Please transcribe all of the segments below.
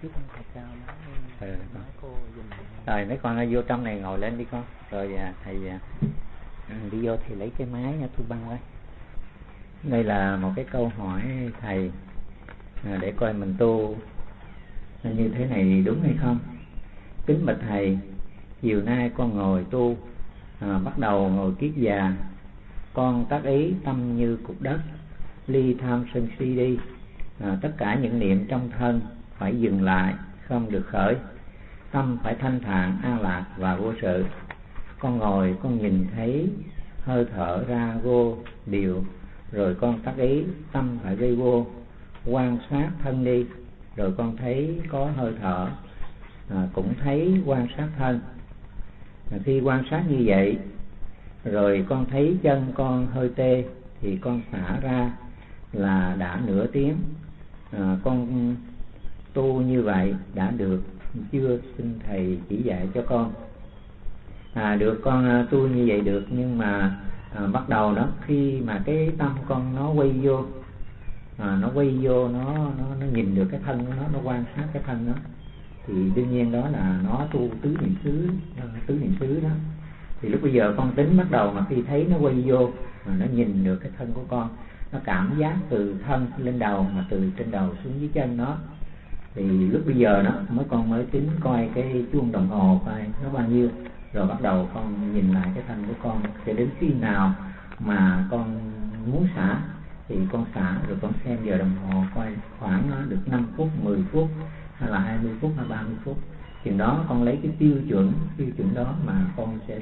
Chứ thầy cao nói cô dùng. Rồi mấy con vô trong này ngồi lên đi con. Rồi thầy đi vô thì lấy cái máy thu băng đây. Đây là một cái câu hỏi thầy để coi mình tu như thế này đúng hay không. Kính bạch thầy, chiều nay con ngồi tu, bắt đầu ngồi kiết già, con tác ý tâm như cục đất, ly tham sân si đi, tất cả những niệm trong thân phải dừng lại, không được khởi, tâm phải thanh thản an lạc và vô sự. Con ngồi con nhìn thấy hơi thở ra vô điều, rồi con tác ý tâm phải gây vô, quan sát thân đi, rồi con thấy có hơi thở, cũng thấy quan sát thân. Khi quan sát như vậy rồi con thấy chân con hơi tê thì con xả ra là đã nửa tiếng. Con tu như vậy đã được chưa, xin thầy chỉ dạy cho con. Được, con tu như vậy được, nhưng mà bắt đầu đó, khi mà cái tâm con nó quay vô, nó nhìn được cái thân của nó quan sát cái thân đó, thì đương nhiên đó là nó tu tứ niệm xứ đó. Thì lúc bây giờ con tính bắt đầu mà khi thấy nó quay vô mà nó nhìn được cái thân của con, nó cảm giác từ thân lên đầu, mà từ trên đầu xuống dưới chân nó, thì lúc bây giờ đó con mới tính coi cái chuông đồng hồ coi nó bao nhiêu, rồi bắt đầu con nhìn lại cái thân của con. Cho đến khi nào mà con muốn xả thì con xả, rồi con xem giờ đồng hồ coi khoảng nó được 5 phút, 10 phút hay là 20 phút hay 30 phút. Chừng đó con lấy cái tiêu chuẩn đó mà con sẽ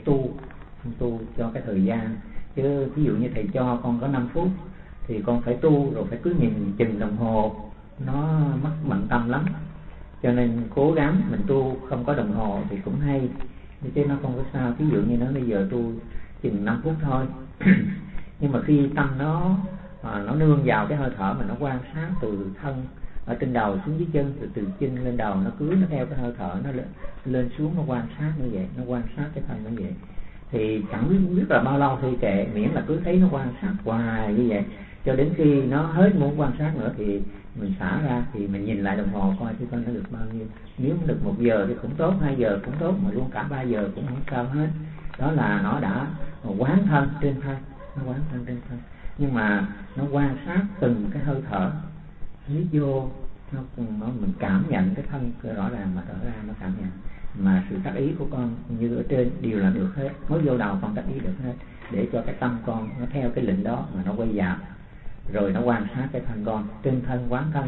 tu cho cái thời gian. Chứ ví dụ như thầy cho con có 5 phút thì con phải tu, rồi phải cứ nhìn chừng đồng hồ, nó mất bận tâm lắm. Cho nên cố gắng mình tu không có đồng hồ thì cũng hay, chứ nó không có sao. Ví dụ như nó bây giờ tu chừng 5 phút thôi nhưng mà khi tâm nó nương vào cái hơi thở mà nó quan sát từ thân ở trên đầu xuống dưới chân, từ chân lên đầu, nó theo cái hơi thở nó lên xuống, nó quan sát như vậy, nó quan sát cái thân như vậy, thì chẳng biết là bao lâu thì kệ, miễn là cứ thấy nó quan sát hoài như vậy cho đến khi nó hết muốn quan sát nữa thì mình xả ra. Thì mình nhìn lại đồng hồ coi thì con nó được bao nhiêu. Nếu được 1 giờ thì cũng tốt, 2 giờ cũng tốt, mà luôn cả 3 giờ cũng không sao hết. Đó là nó đã quán thân trên thân, nó quán thân trên thân, nhưng mà nó quan sát từng cái hơi thở hít vô, nó mình cảm nhận cái thân rõ ràng, mà thở ra nó cảm nhận. Mà sự tác ý của con như ở trên đều là được hết, mới vô đầu con tác ý được hết, để cho cái tâm con nó theo cái lệnh đó mà nó quay vào, rồi nó quan sát cái thân con, trên thân quán thân.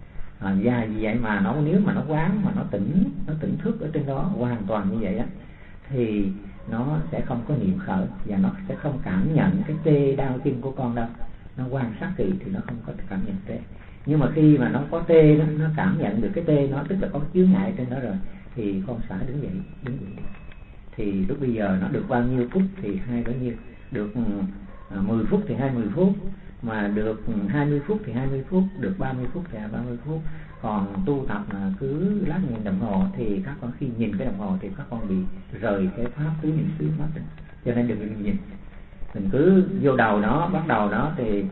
Và vì vậy mà nếu mà nó quán mà nó tỉnh thức ở trên đó hoàn toàn như vậy á, thì nó sẽ không có niệm khởi, và nó sẽ không cảm nhận cái tê đau chân của con đâu. Nó quan sát kỹ thì nó không có cảm nhận tê. Nhưng mà khi mà nó có tê đó, nó cảm nhận được cái tê nó, tức là có chướng ngại trên đó rồi, thì con xả đứng dậy đi. Thì lúc bây giờ nó được bao nhiêu phút thì hay bấy nhiêu, được 10 phút thì 20 phút, mà được 20 phút thì 20 phút, được 30 phút thì 30 phút. Còn tu tập mà cứ lát nhìn đồng hồ thì các con khi nhìn cái đồng hồ thì các con bị rời cái pháp tứ niệm xứ mất. Cho nên đừng nhìn, mình cứ vô đầu nó, bắt đầu nó thì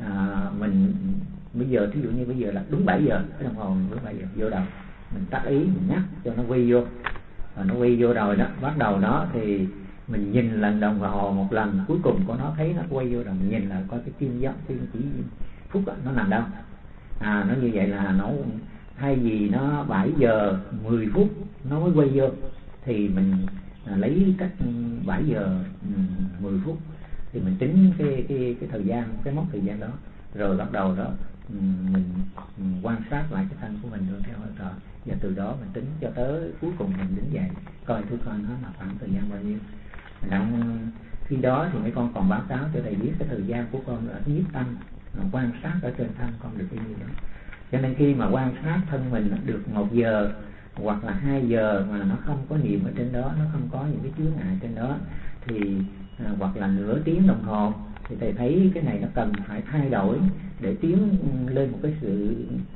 mình bây giờ thí dụ như bây giờ là đúng 7 giờ, cái đồng hồ mình đúng 7 giờ vô đầu, mình tác ý mình nhắc cho nó quay vô, và nó quay vô rồi đó, bắt đầu nó thì mình nhìn lần đồng hồ một lần, cuối cùng của nó thấy nó quay vô rồi, mình nhìn lại coi cái kim chỉ phút đó, nó nằm đâu. Nó như vậy là nó thay vì nó 7 giờ 10 phút nó mới quay vô, thì mình lấy cách 7 giờ 10 phút thì mình tính cái thời gian, cái mốc thời gian đó, rồi bắt đầu đó mình quan sát lại cái thân của mình rồi theo hơi thở, và từ đó mình tính cho tới cuối cùng mình đứng dậy coi thử coi nó là khoảng thời gian bao nhiêu. Khi đó thì mấy con còn báo cáo cho thầy biết cái thời gian của con ở nhiếp tâm quan sát ở trên thân con được bao nhiêu đó. Cho nên khi mà quan sát thân mình được 1 giờ hoặc là 2 giờ mà nó không có niệm ở trên đó, nó không có những cái chướng ngại trên đó, thì hoặc là nửa tiếng đồng hồ, thì thầy thấy cái này nó cần phải thay đổi để tiến lên một cái sự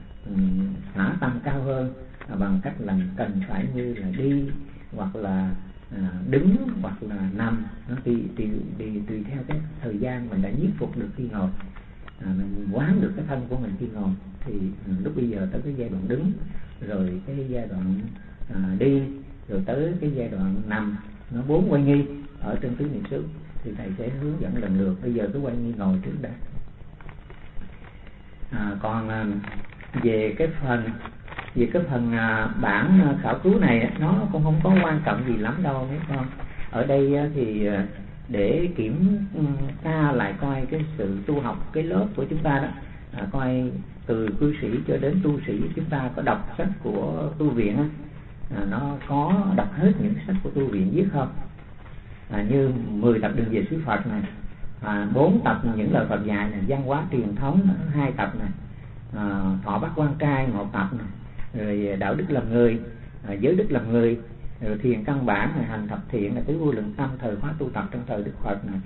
xả tâm cao hơn, bằng cách là cần phải như là đi hoặc là đứng hoặc là nằm, nó tùy theo cái thời gian mình đã nhiếp phục được khi ngồi. Mình quán được cái thân của mình khi ngồi thì lúc bây giờ tới cái giai đoạn đứng rồi cái giai đoạn đi, rồi tới cái giai đoạn nằm, nó 4 quay nghi ở trên tứ niệm xứ thì thầy sẽ hướng dẫn lần lượt. Bây giờ cứ quay nghi ngồi trước đã. Còn về cái phần bản khảo cứu này nó cũng không có quan trọng gì lắm đâu mấy con. Ở đây thì để kiểm tra lại coi cái sự tu học cái lớp của chúng ta đó, coi từ cư sĩ cho đến tu sĩ chúng ta có đọc sách của tu viện nó có đọc hết những sách của tu viện viết không, như 10 tập đường về xứ Phật này, 4 tập những lời Phật dạy này, văn hóa truyền thống 2 tập này, thọ bát quan trai 1 tập này, rồi đạo đức làm người, giới đức làm người, rồi thiền căn bản này, hành thập thiện là tứ vô lượng tâm, thời khóa tu tập trong thời Đức Phật này,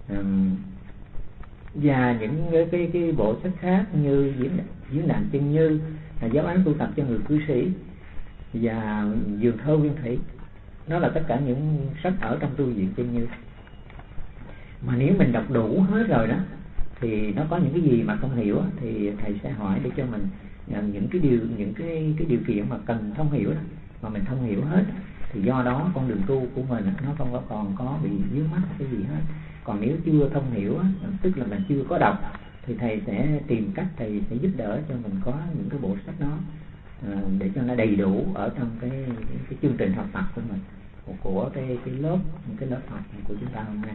và những cái bộ sách khác như diễn đàn chân như, giáo án tu tập cho người cư sĩ và vườn thơ nguyên thủy. Nó là tất cả những sách ở trong tu viện chân như. Mà nếu mình đọc đủ hết rồi đó thì nó có những cái gì mà không hiểu thì thầy sẽ hỏi để cho mình những cái điều kiện mà cần thông hiểu đó, mà mình thông hiểu hết thì do đó con đường tu của mình nó không còn có bị vướng mắc cái gì hết. Còn nếu chưa thông hiểu tức là mình chưa có đọc thì thầy sẽ tìm cách, thầy sẽ giúp đỡ cho mình có những cái bộ sách đó để cho nó đầy đủ ở trong cái chương trình học tập của mình, của cái lớp học của chúng ta hôm nay.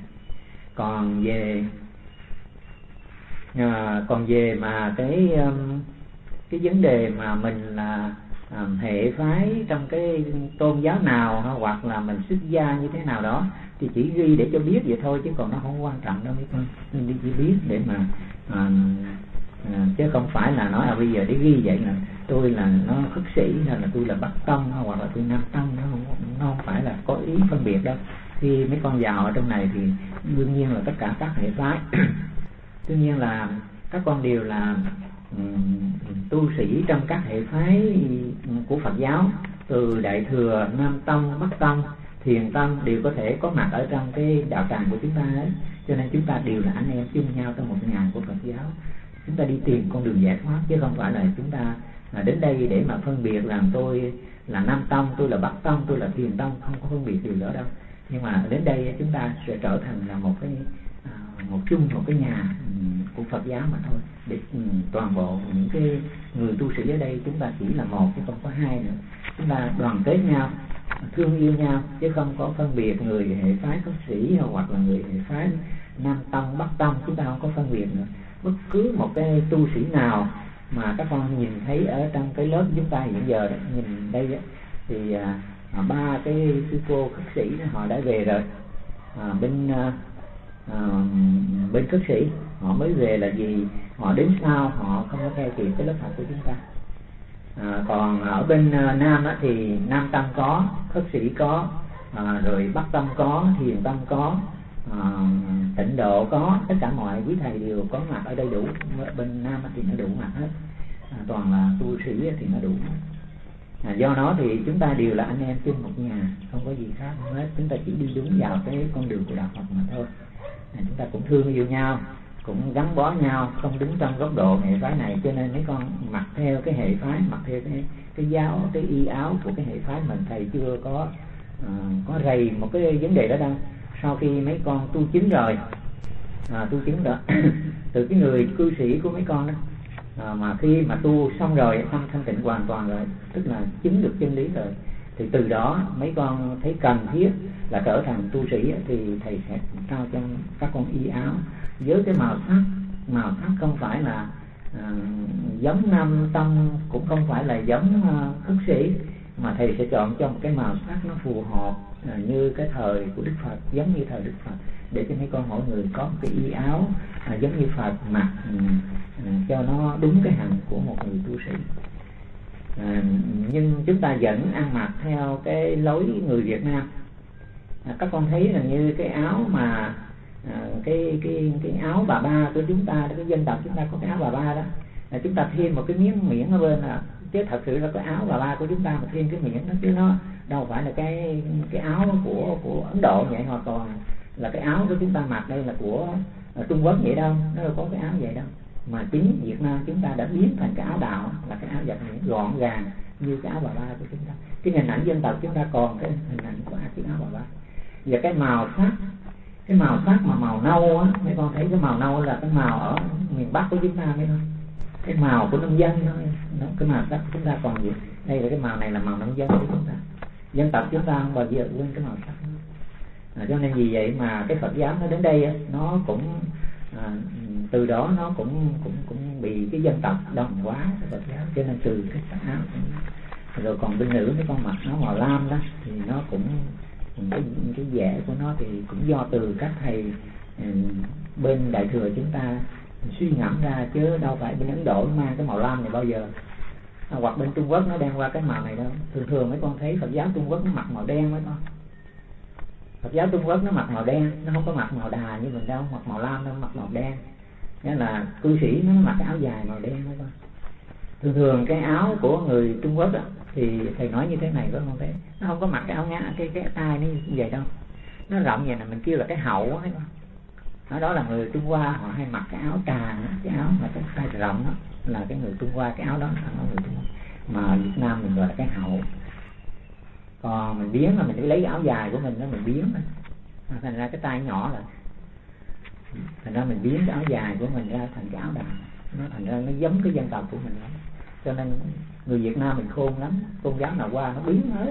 Còn về mà cái vấn đề mà mình là hệ phái trong cái tôn giáo nào hoặc là mình xuất gia như thế nào đó thì chỉ ghi để cho biết vậy thôi, chứ còn nó không quan trọng đâu mấy con. Nên chỉ biết để mà chứ không phải là nói bây giờ để ghi vậy là tôi là nó khất sĩ hay là tôi là Bắc Tông hoặc là tôi Nam Tông, nó không phải là có ý phân biệt đâu. Khi mấy con vào ở trong này thì đương nhiên là tất cả các hệ phái đương nhiên là các con đều là tu sĩ trong các hệ phái của Phật giáo, từ Đại Thừa, Nam Tông, Bắc Tông, Thiền Tông đều có thể có mặt ở trong cái đạo tràng của chúng ta ấy. Cho nên chúng ta đều là anh em chung nhau trong một nhà của Phật giáo. Chúng ta đi tìm con đường giải thoát chứ không phải là chúng ta đến đây để mà phân biệt rằng tôi là Nam Tông, tôi là Bắc Tông, tôi là Thiền Tông, không có phân biệt điều đó đâu. Nhưng mà đến đây chúng ta sẽ trở thành là một cái nhà của Phật giáo mà thôi. Để toàn bộ những cái người tu sĩ ở đây chúng ta chỉ là một chứ không có hai nữa. Chúng ta đoàn kết nhau, thương yêu nhau chứ không có phân biệt người hệ phái khất sĩ hoặc là người hệ phái Nam Tông, Bắc Tông, chúng ta không có phân biệt nữa. Bất cứ một cái tu sĩ nào mà các con nhìn thấy ở trong cái lớp chúng ta hiện giờ đó, nhìn đây đó, thì 3 cái sư cô khất sĩ đó, họ đã về rồi. Bên khất sĩ họ mới về là vì họ đến sau, họ không có theo kịp cái lớp học của chúng ta. Còn ở bên Nam đó, thì Nam Tông có, khất sĩ có, rồi Bắc Tông có, Thiền Tông có, Tịnh Độ có, tất cả mọi quý thầy đều có mặt ở đây đủ. Bên Nam thì nó đủ mặt hết, toàn là tu sĩ thì nó đủ. Do đó thì chúng ta đều là anh em chung một nhà, không có gì khác hết. Chúng ta chỉ đi đúng vào cái con đường của đạo Phật mà thôi. Chúng ta cũng thương yêu nhau, cũng gắn bó nhau, không đứng trong góc độ hệ phái này. Cho nên mấy con mặc theo cái hệ phái, mặc theo cái giáo, cái y áo của cái hệ phái mình. Thầy chưa có rầy một cái vấn đề đó đâu. Sau khi mấy con tu chứng rồi, từ cái người cư sĩ của mấy con đó, mà khi mà tu xong rồi, tâm thanh tịnh hoàn toàn rồi, tức là chứng được chân lý rồi, thì từ đó mấy con thấy cần thiết là trở thành tu sĩ thì thầy sẽ trao cho các con y áo với cái màu sắc không phải là giống Nam Tông, cũng không phải là giống khất sĩ, mà thầy sẽ chọn cho một cái màu sắc nó phù hợp như cái thời của Đức Phật, giống như thời Đức Phật, để cho mấy con mỗi người có một cái y áo giống như Phật mặc, cho nó đúng cái hạnh của một người tu sĩ. Nhưng chúng ta vẫn ăn mặc theo cái lối người Việt Nam. Các con thấy là như cái áo mà cái áo bà ba của chúng ta, cái dân tộc chúng ta có cái áo bà ba đó, chúng ta thêm một cái miếng miễn ở bên chứ thật sự là cái áo bà ba của chúng ta mà thêm cái miễn đó, chứ nó đâu phải là cái áo của Ấn Độ vậy, hoặc còn là cái áo của chúng ta mặc đây là của Trung Quốc vậy đâu, nó đâu có cái áo vậy đâu. Mà chính Việt Nam chúng ta đã biến thành cái áo đạo, là cái áo giặt miễn gọn gàng, như cái áo bà ba của chúng ta. Cái hình ảnh dân tộc chúng ta còn cái hình ảnh của chiếc áo bà ba. Và cái màu sắc mà màu nâu á, mấy con thấy cái màu nâu là cái màu ở miền Bắc của chúng ta mấy con, cái màu của nông dân thôi. Cái màu sắc của chúng ta còn gì? Đây là cái màu này là màu nông dân của chúng ta. Dân tộc chúng ta không bao giờ quên cái màu sắc. Cho nên vì vậy mà cái Phật giáo nó đến đây á, nó cũng từ đó nó cũng bị cái dân tộc đồng hóa cái Phật giáo, cho nên từ cái sắc áo rồi còn bên nữ mấy con mặc áo màu lam đó thì nó cũng cái vẻ của nó thì cũng do từ các thầy bên Đại thừa chúng ta suy ngẫm ra, chứ đâu phải bên Ấn Độ mang cái màu lam này bao giờ, hoặc bên Trung Quốc nó đem qua cái màu này đâu. Thường mấy con thấy Phật giáo Trung Quốc nó mặc màu đen mấy con. Phật giáo Trung Quốc nó mặc màu đen, nó không có mặc màu đà như mình đâu, mặc màu lam đâu, mặc màu đen. Nghĩa là cư sĩ nó mặc cái áo dài màu đen mấy con. Thường cái áo của người Trung Quốc đó, thì thầy nói như thế này có không thấy, nó không có mặc cái áo ngắn, cái tay nó như vậy đâu, nó rộng vậy là mình kêu là cái hậu ấy. Đó là người Trung Hoa họ hay mặc cái áo tràng, cái áo mà cái tay rộng đó là cái người Trung Hoa, cái áo đó là người Trung Hoa. Mà Việt Nam mình gọi là cái hậu. Còn mình biến là mình lấy cái áo dài của mình đó mình biến đó. Thành ra cái tay nhỏ là thành ra mình biến cái áo dài của mình ra thành cái áo đà, nó thành ra nó giống cái dân tộc của mình lắm. Cho nên người Việt Nam mình khôn lắm, tôn giáo nào qua nó biến hết,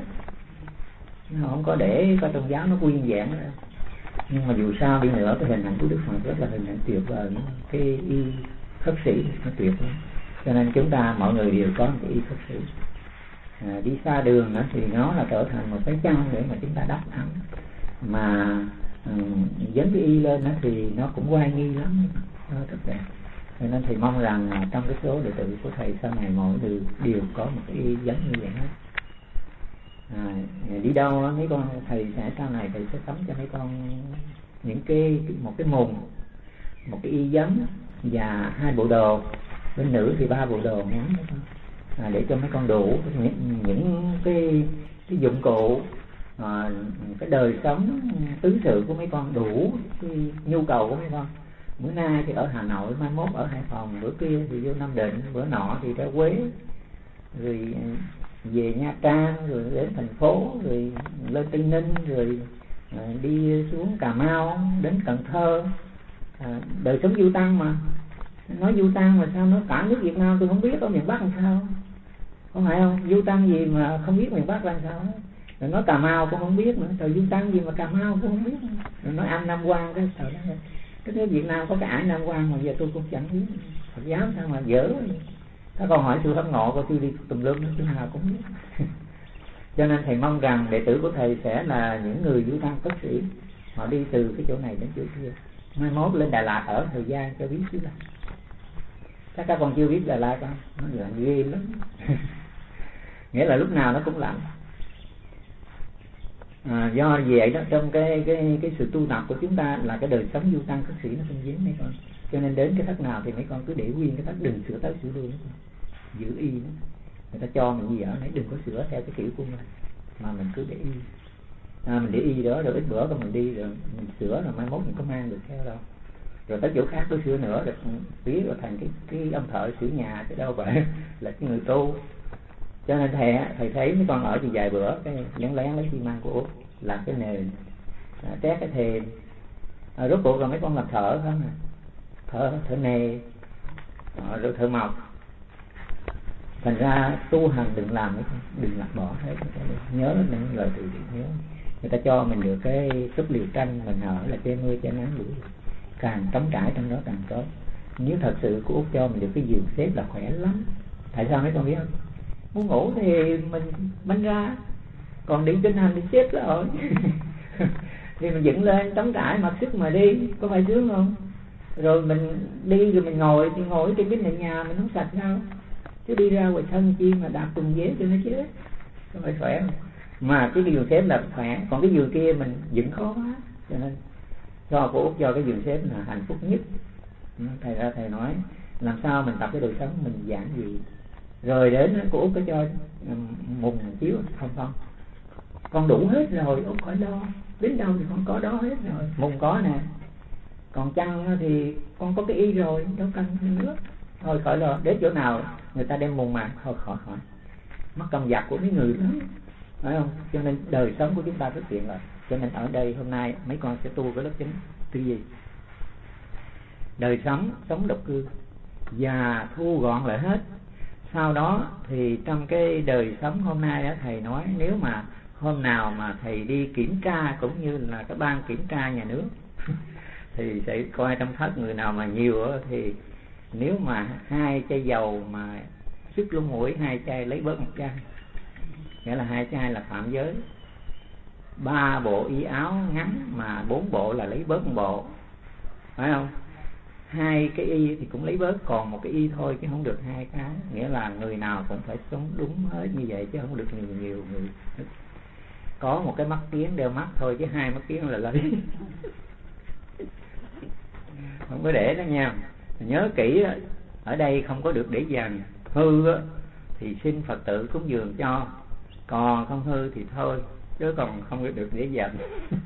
nó không có để có tôn giáo nó nguyên vẹn nữa. Nhưng mà dù sao đi nữa cái hình ảnh của Đức Phật rất là hình ảnh tuyệt vời, cái y khất sĩ nó tuyệt lắm. Cho nên chúng ta mọi người đều có một cái y khất sĩ. Đi xa đường nữa thì nó là trở thành một cái chăn để mà chúng ta đắp ấm, mà dấn cái y lên đó thì nó cũng oai nghi lắm, nó rất đẹp. Cho nên thầy mong rằng trong cái số đệ tử của thầy sau này mỗi người đều có một cái y dấn như vậy hết. Đi đâu đó, mấy con thầy sẽ sau này thầy sẽ sắm cho mấy con những một cái mùng, một cái y dấn và 2 bộ đồ. Bên nữ thì 3 bộ đồ ngắn mấy con. Để cho mấy con đủ những cái dụng cụ, cái đời sống tứ sự của mấy con, đủ cái nhu cầu của mấy con. Bữa nay thì ở Hà Nội, mai mốt ở Hải Phòng, bữa kia thì vô Nam Định, bữa nọ thì ra Quế, rồi về Nha Trang, rồi đến thành phố, rồi lên Tây Ninh, rồi đi xuống Cà Mau, đến Cần Thơ. Đời sống du tăng mà. Nói du tăng mà sao nói cả nước Việt Nam tôi không biết ở miền Bắc làm sao, không phải không? Du tăng gì mà không biết miền Bắc làm sao? Rồi nói Cà Mau cũng không biết nữa, rồi du tăng gì mà Cà Mau cũng không biết nữa. Rồi nói anh Nam Quang cái trời đó, cái nước Việt Nam có cái ải Nam Quang mà giờ tôi cũng chẳng biết. Phật giáo sao mà dở. Các con hỏi sư Pháp Ngộ của tôi đi tùm lum chỗ nào cũng biết. Cho nên thầy mong rằng đệ tử của thầy sẽ là những người du tăng cất sĩ, họ đi từ cái chỗ này đến chỗ kia. Mai mốt lên Đà Lạt ở thời gian cho biết chứ là chắc các con chưa biết Đà Lạt không? Nó lạnh ghê lắm. Nghĩa là lúc nào nó cũng lạnh. Do vậy đó, trong cái sự tu tập của chúng ta là cái đời sống du tăng cất sĩ nó không dính mấy con. Cho nên đến cái thất nào thì mấy con cứ để nguyên cái thất, đừng sửa tới sửa lui, giữ y đó. Người ta cho mình gì ở đấy đừng có sửa theo cái kiểu của mình, mà mình cứ để y. Mình để y đó rồi ít bữa còn mình đi rồi mình sửa, rồi mai mốt mình có mang được theo đâu. Rồi tới chỗ khác tôi sửa nữa rồi tí rồi thành cái ông thợ sửa nhà chứ đâu vậy là cái người tu. Cho nên thầy thấy mấy con ở thì vài bữa cái lén lấy xi măng của Úc làm cái nền, trét cái thềm, rốt cuộc rồi mấy con làm thợ không à, thợ nề, rồi thợ mộc. Thành ra tu hành đừng làm mấy con, đừng làm bỏ hết, nhớ những lời từ điển nhớ. Người ta cho mình được cái súp liều tranh, mình ở là che mưa che nắng đủ, càng trống trải trong đó càng tốt. Nếu thật sự của Úc cho mình được cái giường xếp là khỏe lắm. Tại sao mấy con biết không? Muốn ngủ thì mình bánh ra, còn đi kinh hành thì xếp rồi. Thì mình dựng lên trống trải mặc sức mà đi, có phải sướng không? Rồi mình đi rồi mình ngồi thì ngồi trên cái nền nhà mình không sạch sao? Chứ đi ra ngoài sân chi mà đạp quần dế cho nó chết, có phải khỏe không? Mà cái giường xếp là khỏe, còn cái giường kia mình dựng khó quá. Cho nên cho của Úc cho cái giường xếp là hạnh phúc nhất. Thầy ra thầy nói làm sao mình tập cái đời sống mình giản dị. Rồi đến của Úc có cho mùng chiếu không, con đủ hết rồi Úc khỏi lo, đến đâu thì con có đó hết rồi, mùng có nè, còn chăn thì con có cái y rồi, đâu cần nữa, thôi khỏi lo. Đến chỗ nào người ta đem mùng mà thôi khỏi. mắt cầm giặc của mấy người đó, phải không? Cho nên đời sống của chúng ta rất tiện lợi. Cho nên ở đây hôm nay mấy con sẽ tu cái lớp chính tư duy, đời sống độc cư và thu gọn lại hết. Sau đó thì trong cái đời sống hôm nay đó, thầy nói nếu mà hôm nào mà thầy đi kiểm tra cũng như là cái ban kiểm tra nhà nước thì sẽ coi trong thất người nào mà nhiều đó, thì nếu mà 2 chai dầu mà sức lỗ mũi 2 chai lấy bớt 1 chai, nghĩa là 2 chai là phạm giới. 3 bộ y áo ngắn mà 4 bộ là lấy bớt 1 bộ, phải không? 2 cái y thì cũng lấy bớt còn 1 cái y thôi chứ không được 2 cái. Nghĩa là người nào cũng phải sống đúng hết như vậy chứ không được nhiều người. Có 1 cái mắt kiếng đeo mắt thôi chứ 2 mắt kiếng là lấy không có để đó nha. Nhớ kỹ đó, ở đây không có được để dành. Hư đó, thì xin Phật tử cúng dường cho, còn không hư thì thôi, chứ còn không được để dành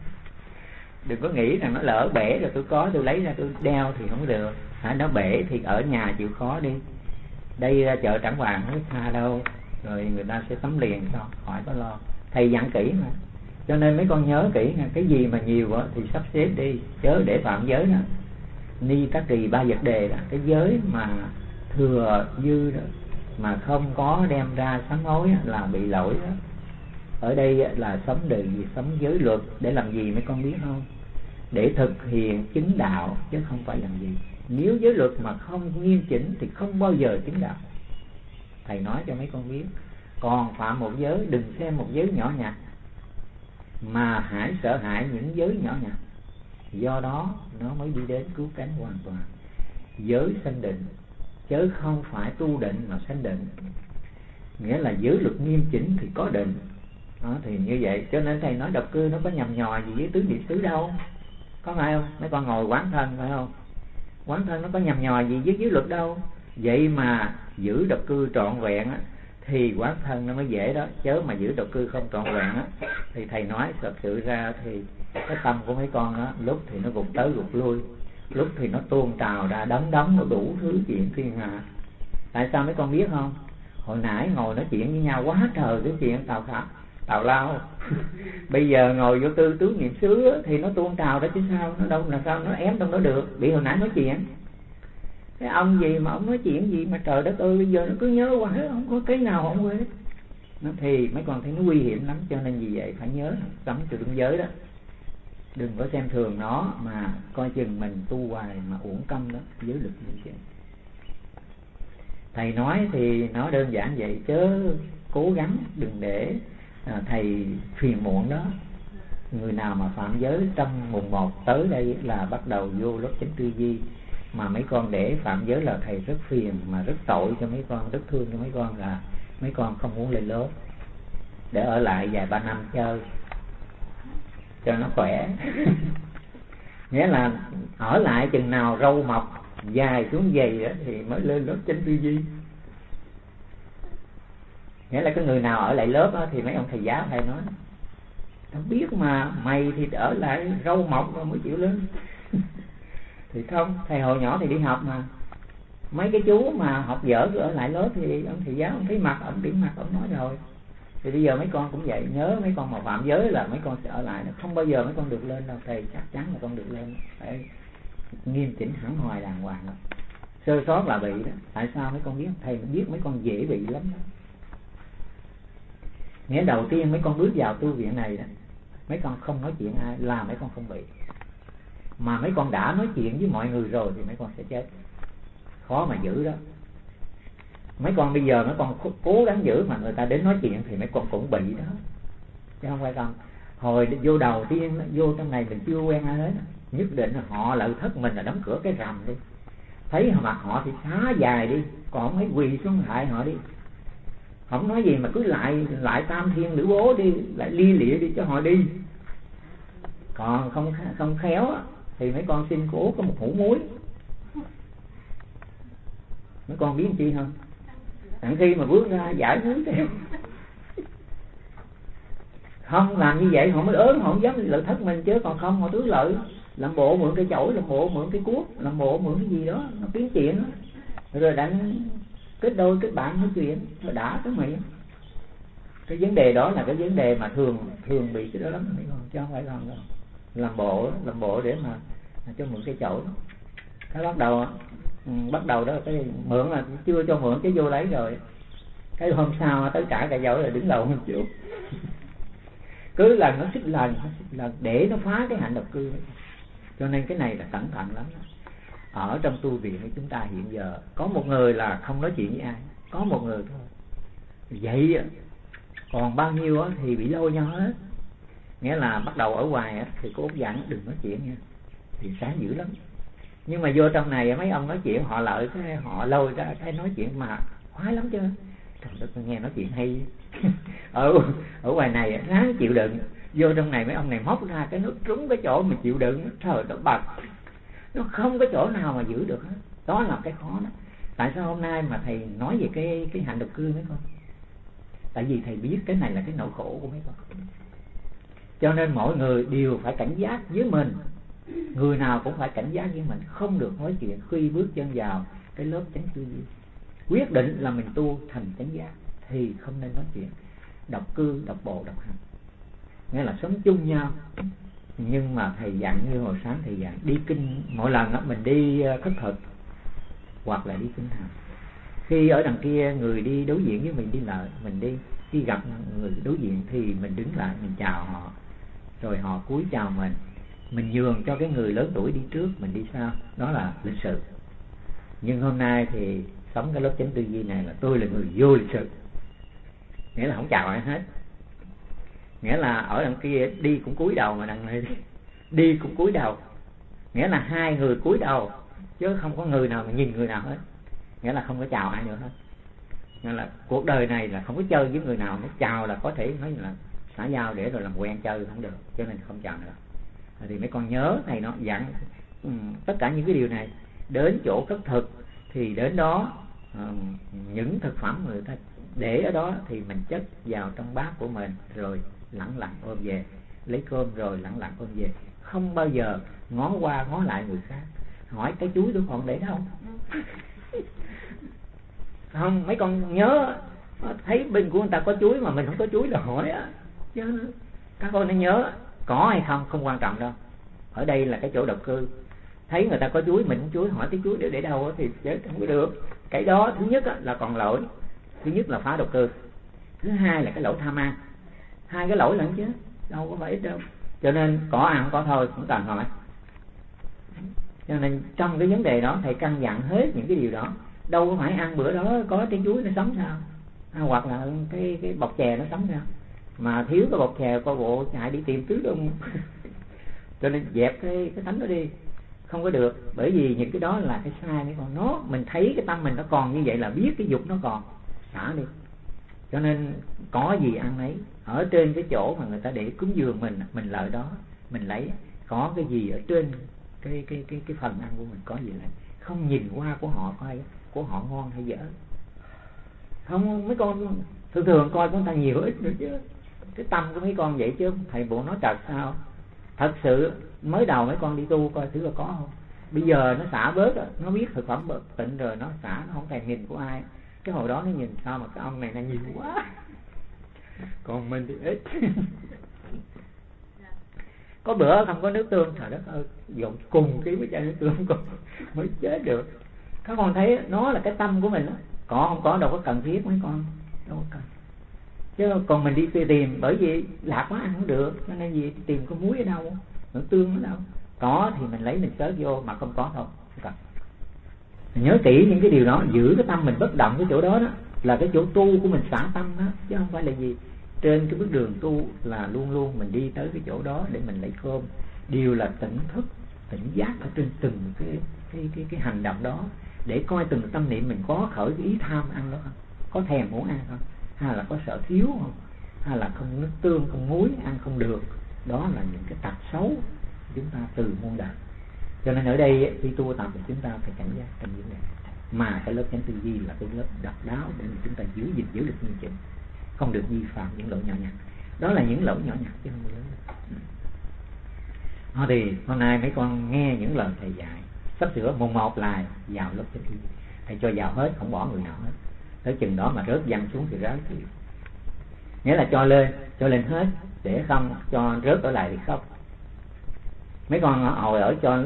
đừng có nghĩ rằng nó lỡ bể rồi tôi lấy ra tôi đeo thì không được. Nó bể thì ở nhà chịu khó đi, đây ra chợ Trảng Bàng không xa đâu, rồi người ta sẽ sắm liền cho, khỏi có lo. Thầy dặn kỹ mà, cho nên mấy con nhớ kỹ nha, cái gì mà nhiều đó, thì sắp xếp đi, chớ để phạm giới đó. Ni Tắc Trì 3 vật đề là cái giới mà thừa dư đó, mà không có đem ra sám hối là bị lỗi đó. Ở đây là sống đời gì, sống giới luật để làm gì mấy con biết không? Để thực hiện chứng đạo chứ không phải làm gì. Nếu giới luật mà không nghiêm chỉnh thì không bao giờ chứng đạo. Thầy nói cho mấy con biết. Còn phạm một giới, đừng xem một giới nhỏ nhặt, mà hãy sợ hãi những giới nhỏ nhặt. Do đó nó mới đi đến cứu cánh hoàn toàn. Giới sanh định chứ không phải tu định mà sanh định. Nghĩa là giới luật nghiêm chỉnh thì có định đó, thì như vậy. Cho nên thầy nói độc cư nó có nhầm nhò gì với tứ niệm xứ đâu, có phải không? Mấy con ngồi quán thân phải không? Quán thân nó có nhầm nhò gì với giới luật đâu. Vậy mà giữ độc cư trọn vẹn á, thì quán thân nó mới dễ đó. Chớ mà giữ độc cư không trọn vẹn á, thì thầy nói thật sự ra thì cái tâm của mấy con đó, lúc thì nó gục tới gục lui, lúc thì nó tuôn trào ra đấm nó đủ thứ chuyện thiên hạ. Tại sao mấy con biết không? Hồi nãy ngồi nói chuyện với nhau quá trời cái chuyện tào lao bây giờ ngồi vô tư tứ niệm xứ thì nó tuôn trào đó chứ sao, nó đâu là sao nó ém trong đó được. Bị hồi nãy nói chuyện cái ông gì mà ông nói chuyện gì mà trời đất ơi, bây giờ nó cứ nhớ qua hết, không có cái nào không quên. Nó thì mấy con thấy nó nguy hiểm lắm. Cho nên vì vậy phải nhớ sống trừ đương giới đó, đừng có xem thường nó mà coi chừng mình tu hoài mà uổng công đó. Giới lực như vậy thầy nói thì nó đơn giản vậy, chớ cố gắng đừng để thầy phiền muộn đó. Người nào mà phạm giới trong mùng 1 tới đây là bắt đầu vô lớp chánh tư duy, mà mấy con để phạm giới là thầy rất phiền mà rất tội cho mấy con, rất thương cho mấy con, là mấy con không muốn lên lớp để ở lại vài 3 năm chơi cho nó khỏe nghĩa là ở lại chừng nào râu mọc dài xuống dày đó thì mới lên lớp chánh tư duy. Nghĩa là cái người nào ở lại lớp đó, thì mấy ông thầy giáo thầy nói tao biết mà mày thì ở lại râu mọc rồi mới chịu lên thì không, thầy hồi nhỏ thì đi học mà mấy cái chú mà học dở cứ ở lại lớp thì ông thầy giáo ông thấy mặt ông điểm mặt ông nói rồi. Thì bây giờ mấy con cũng vậy, nhớ mấy con mà phạm giới là mấy con sẽ ở lại, không bao giờ mấy con được lên đâu. Thầy chắc chắn là con được lên, phải nghiêm chỉnh hẳn hoài đàng hoàng đó. Sơ sót là bị đó. Tại sao mấy con biết? Thầy biết mấy con dễ bị lắm đó. Nghĩa đầu tiên mấy con bước vào tu viện này đó, mấy con không nói chuyện ai là mấy con không bị. Mà mấy con đã nói chuyện với mọi người rồi thì mấy con sẽ chết. Khó mà giữ đó. Mấy con bây giờ mấy con cố gắng giữ mà người ta đến nói chuyện thì mấy con cũng bị đó, chứ không phải không. Hồi vô đầu tiên vô trong này mình chưa quen ai hết, nhất định là họ lợi thất mình là đóng cửa cái rầm đi, thấy mặt họ thì xá dài đi, còn không thấy quỳ xuống lại họ đi, không nói gì mà cứ lại tam thiên nữ bố đi, lại lia lịa đi cho họ đi. Còn không khéo thì mấy con xin cố có một hũ muối. Mấy con biết chi không? Đặng khi mà bước ra giải muối theo. Không làm như vậy họ mới ớn, họ không dám lợi thất mình, chứ còn không họ tứ lợi, làm bộ mượn cái chổi, làm bộ mượn cái cuốc, làm bộ mượn cái gì đó, nó kiếm chuyện đó. Rồi đặng kết đôi kết bạn nói chuyện rồi đã tới miệng. Cái vấn đề đó là cái vấn đề mà thường bị cái đó lắm mấy con, chứ không phải làm bộ để mà cho mượn cái chỗ đó. Cái bắt đầu đó cái mượn là chưa cho mượn cái vô lấy rồi, cái hôm sau tới trả cả dỗ là đứng đầu không chịu. Cứ lần nó xích lần để nó phá cái hạnh độc cư. Cho nên cái này là cẩn thận lắm đó. Ở trong tu viện của chúng ta hiện giờ có một người là không nói chuyện với ai, có một người thôi. Vậy còn bao nhiêu thì bị lôi nhau hết. Nghĩa là bắt đầu ở ngoài thì cô Út dặn đừng nói chuyện nha, thì sáng dữ lắm. Nhưng mà vô trong này mấy ông nói chuyện họ lợi, cái họ lôi ra cái nói chuyện mà khoái lắm chứ. Trời đất, nghe nói chuyện hay. ở ngoài này ráng chịu đựng, vô trong này mấy ông này móc ra cái nó trúng cái chỗ mình chịu đựng, trời nó bật, nó không có chỗ nào mà giữ được hết. Đó là cái khó đó. Tại sao hôm nay mà thầy nói về cái hạnh độc cư mấy con? Tại vì thầy biết cái này là cái nỗi khổ của mấy con. Cho nên mỗi người đều phải cảnh giác với mình. Người nào cũng phải cảnh giác với mình, không được nói chuyện khi bước chân vào cái lớp chánh tư duy. Quyết định là mình tu thành chánh giác thì không nên nói chuyện độc cư, độc bộ, độc hành. Nghĩa là sống chung nhau. Nhưng mà thầy dặn như hồi sáng thầy dặn, đi kinh mỗi lần đó mình đi khất thực hoặc là đi kinh hành, khi ở đằng kia người đi đối diện với mình đi lại, mình đi khi gặp người đối diện thì mình đứng lại, mình chào họ, rồi họ cúi chào mình nhường cho cái người lớn tuổi đi trước, mình đi sau. Đó là lịch sự. Nhưng hôm nay thì sống cái lớp chánh tư duy này là tôi là người vô lịch sự, nghĩa là không chào ai hết. Nghĩa là ở đằng kia đi cũng cúi đầu, mà đằng này đi cũng cúi đầu. Nghĩa là hai người cúi đầu chứ không có người nào mà nhìn người nào hết. Nghĩa là không có chào ai nữa hết. Nghĩa là cuộc đời này là không có chơi với người nào. Nó chào là có thể nói là xã giao để rồi làm quen, chơi không được, cho nên không chào nữa. Thì mấy con nhớ thầy nó dặn tất cả những cái điều này. Đến chỗ khất thực thì đến đó những thực phẩm người ta để ở đó thì mình chất vào trong bát của mình, rồi lẳng lặng ôm về, lấy cơm rồi lẳng lặng ôm về. Không bao giờ ngó qua ngó lại người khác, hỏi cái chuối tôi còn để đâu. Không, mấy con nhớ thấy bên của người ta có chuối mà mình không có chuối là hỏi á. Chứ các con nên nhớ, có hay không quan trọng đâu. Ở đây là cái chỗ độc cư. Thấy người ta có chuối, mình không chuối, hỏi cái chuối để đâu thì chết không có được. Cái đó thứ nhất là còn lỗi. Thứ nhất là phá độc cư. Thứ hai là cái lỗi tham ăn. Hai cái lỗi lận chứ đâu có phải ít đâu. Cho nên có ăn không có thôi, không cần hỏi. Cho nên trong cái vấn đề đó thầy căn dặn hết những cái điều đó. Đâu có phải ăn bữa đó có trái chuối nó sống sao, hoặc là cái bọc chè nó sống sao. Mà thiếu cái bọc chè coi bộ chạy đi tìm tứ đông. Cho nên dẹp cái tánh đó đi, không có được. Bởi vì những cái đó là cái sai mấy con. Nó mình thấy cái tâm mình nó còn như vậy là biết cái dục nó còn, xả đi. Cho nên có gì ăn ấy. Ở trên cái chỗ mà người ta để cúng dường mình lợi đó mình lấy. Có cái gì ở trên cái phần ăn của mình có gì lại. Không nhìn qua của họ coi của họ ngon hay dở. Không, mấy con thường coi của người ta nhiều ít nữa chứ. Cái tâm của mấy con vậy chứ thầy bộ nói trật sao. Thật sự mới đầu mấy con đi tu coi thử là có không. Bây giờ nó xả bớt, nó biết thực phẩm bớt tịnh rồi, nó xả, nó không thèm nhìn của ai. Cái hồi đó nó nhìn sao mà cái ông này là nhiều quá, còn mình thì ít. Có bữa không có nước tương, trời đất ơi, dọn cùng ký với chai nước tương mới chết được. Các con thấy nó là cái tâm của mình đó. Có không có đâu có cần thiết mấy con, đâu có cần. Chứ còn mình đi tìm, bởi vì lạc quá ăn không được, cho nên gì tìm có muối ở đâu, nước tương ở đâu. Có thì mình lấy mình xớt vô, mà không có thôi không cần. Mình nhớ kỹ những cái điều đó, giữ cái tâm mình bất động cái chỗ đó đó là cái chỗ tu của mình, xả tâm đó, chứ không phải là gì. Trên cái bước đường tu là luôn luôn mình đi tới cái chỗ đó để mình lấy cơm, đều là tỉnh thức, tỉnh giác ở trên từng cái hành động đó, để coi từng tâm niệm mình có khởi cái ý tham ăn đó không, có thèm muốn ăn không, hay là có sợ thiếu không, hay là không nước tương không muối ăn không được. Đó là những cái tật xấu chúng ta từ muôn đời. Cho nên ở đây khi tu tập thì chúng ta phải cảnh giác trong những này. Mà cái lớp chánh tư duy là cái lớp độc đáo để chúng ta giữ được nghiêm chỉnh, không được vi phạm những lỗi nhỏ nhặt. Đó là những lỗi nhỏ nhặt chứ không lớn. Thì hôm nay mấy con nghe những lời thầy dạy, sắp sửa mùng 1 là vào lớp chánh tư duy. Thầy cho vào hết, không bỏ người nào hết. Tới chừng đó mà rớt văng xuống thì rớt thì Nghĩa là cho lên hết để không cho rớt ở lại thì khóc. Mấy con hồi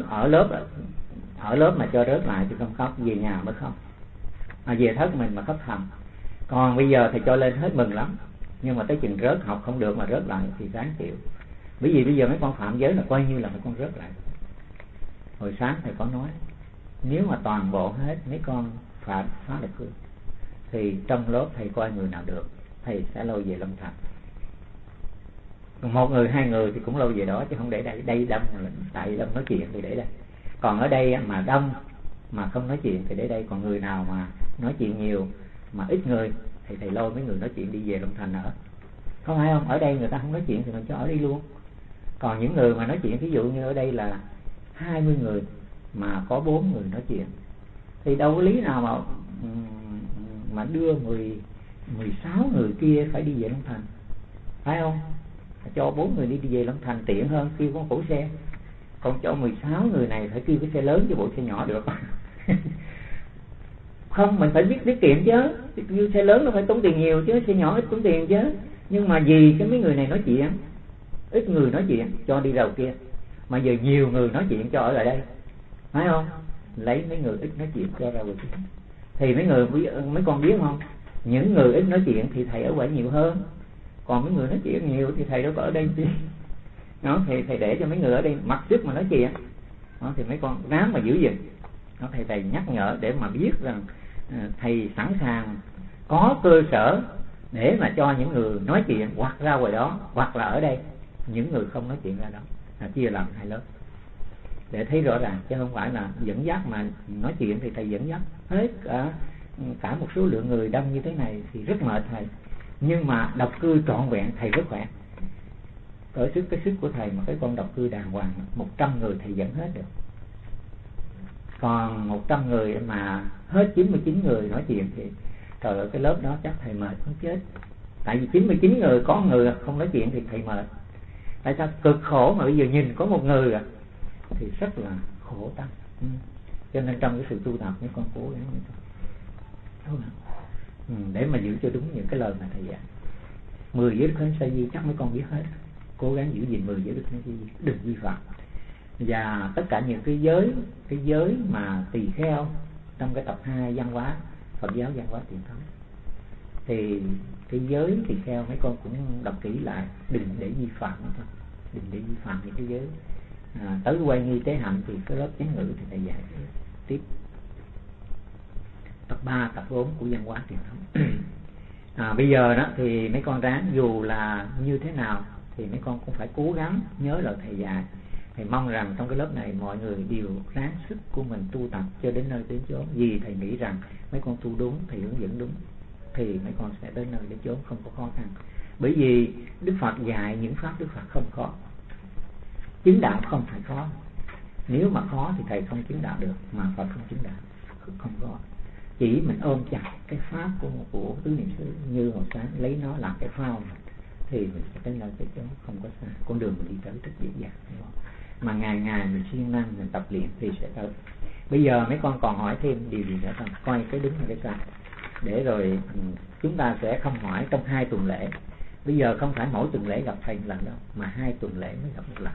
ở lớp mà cho rớt lại thì không khóc, về nhà mới khóc, về thất mình mà khóc thầm. Còn bây giờ thì cho lên hết mừng lắm, nhưng mà tới chừng rớt học không được mà rớt lại thì ráng chịu. Bởi vì bây giờ mấy con phạm giới là coi như là mấy con rớt lại. Hồi sáng thầy có nói, nếu mà toàn bộ hết mấy con phạm phá lập cư thì trong lớp thầy coi người nào được thầy sẽ lôi về Long Thành. Còn 1 người 2 người thì cũng lôi về đó, chứ không để đây đông, tại đông nói chuyện thì để đây. Còn ở đây mà đông mà không nói chuyện thì để đây. Còn người nào mà nói chuyện nhiều mà ít người thì thầy lôi mấy người nói chuyện đi về Long Thành ở. Không phải không? Ở đây người ta không nói chuyện thì mình cho ở đây luôn. Còn những người mà nói chuyện, ví dụ như ở đây là 20 người mà có 4 người nói chuyện thì đâu có lý nào mà đưa 16 người kia phải đi về Long Thành, phải không? Cho 4 người đi về Long Thành tiện hơn, kêu con cổ xe. Còn cho 16 người này phải kêu cái xe lớn chứ bộ xe nhỏ được. Không, mình phải biết tiết kiệm chứ. Kêu xe lớn nó phải tốn tiền nhiều chứ, xe nhỏ ít tốn tiền chứ. Nhưng mà vì cái mấy người này nói chuyện, ít người nói chuyện cho đi đầu kia, mà giờ nhiều người nói chuyện cho ở lại đây, phải không? Lấy mấy người ít nói chuyện cho ra ngoài kia. Thì mấy con biết không? Những người ít nói chuyện thì thầy ở ngoài nhiều hơn. Còn mấy người nói chuyện nhiều thì thầy đâu có ở đây chi. Nó thì thầy để cho mấy người ở đây mặc sức mà nói chuyện. Nó thì mấy con ráng mà giữ gìn. Nó thầy nhắc nhở để mà biết rằng thầy sẵn sàng có cơ sở để mà cho những người nói chuyện hoặc ra ngoài đó hoặc là ở đây, những người không nói chuyện ra đó, chia làm 2 lớp để thấy rõ ràng, chứ không phải là dẫn dắt. Mà nói chuyện thì thầy dẫn dắt hết cả một số lượng người đông như thế này thì rất mệt thầy. Nhưng mà độc cư trọn vẹn thầy rất khỏe. Cái sức của thầy mà cái con độc cư đàng hoàng 100 người thầy dẫn hết được. Còn 100 người mà hết 99 người nói chuyện thì trời ơi, cái lớp đó chắc thầy mệt không chết. Tại vì 99 người có người không nói chuyện thì thầy mệt. Tại sao? Cực khổ mà bây giờ nhìn có 1 người thì rất là khổ tâm. Cho nên trong cái sự tu tập mấy con cố gắng như thôi. Để mà giữ cho đúng những cái lời mà thầy dạy. 10 giới đức khánh sa di chắc mấy con biết hết. Cố gắng giữ gìn 10 giới đức khánh sa di, đừng vi phạm. Và tất cả những cái giới mà tỳ kheo trong cái tập 2 văn hóa Phật giáo văn hóa truyền thống, thì cái giới tỳ kheo mấy con cũng đọc kỹ lại, đừng để vi phạm nữa thôi. Đừng để vi phạm những cái giới. Tới quay nghi tế hạnh thì cái lớp chánh ngữ thì thầy dạy tiếp tập 3, tập 4 của văn hóa truyền thống. Bây giờ đó thì mấy con ráng, dù là như thế nào thì mấy con cũng phải cố gắng nhớ lời thầy dạy. Thầy mong rằng trong cái lớp này mọi người đều ráng sức của mình tu tập cho đến nơi đến chốn. Vì thầy nghĩ rằng mấy con tu đúng, thầy hướng dẫn đúng thì mấy con sẽ đến nơi đến chốn không có khó khăn. Bởi vì Đức Phật dạy những pháp Đức Phật không khó. Chứng đạo không phải khó. Nếu mà khó thì thầy không chứng đạo được, mà Phật không chứng đạo không có. Chỉ mình ôm chặt cái pháp của tứ niệm xứ như hồi sáng, lấy nó làm cái phao thì mình sẽ đến nơi tới chốn không có xa. Con đường mình đi tới rất dễ dàng, đúng không? Mà ngày ngày mình siêng năng mình tập luyện thì sẽ tới. Bây giờ mấy con còn hỏi thêm điều gì nữa không? Coi cái đúng hay cái sai, để rồi chúng ta sẽ không hỏi trong 2 tuần lễ. Bây giờ không phải mỗi tuần lễ gặp thầy một lần đâu, mà 2 tuần lễ mới gặp một lần.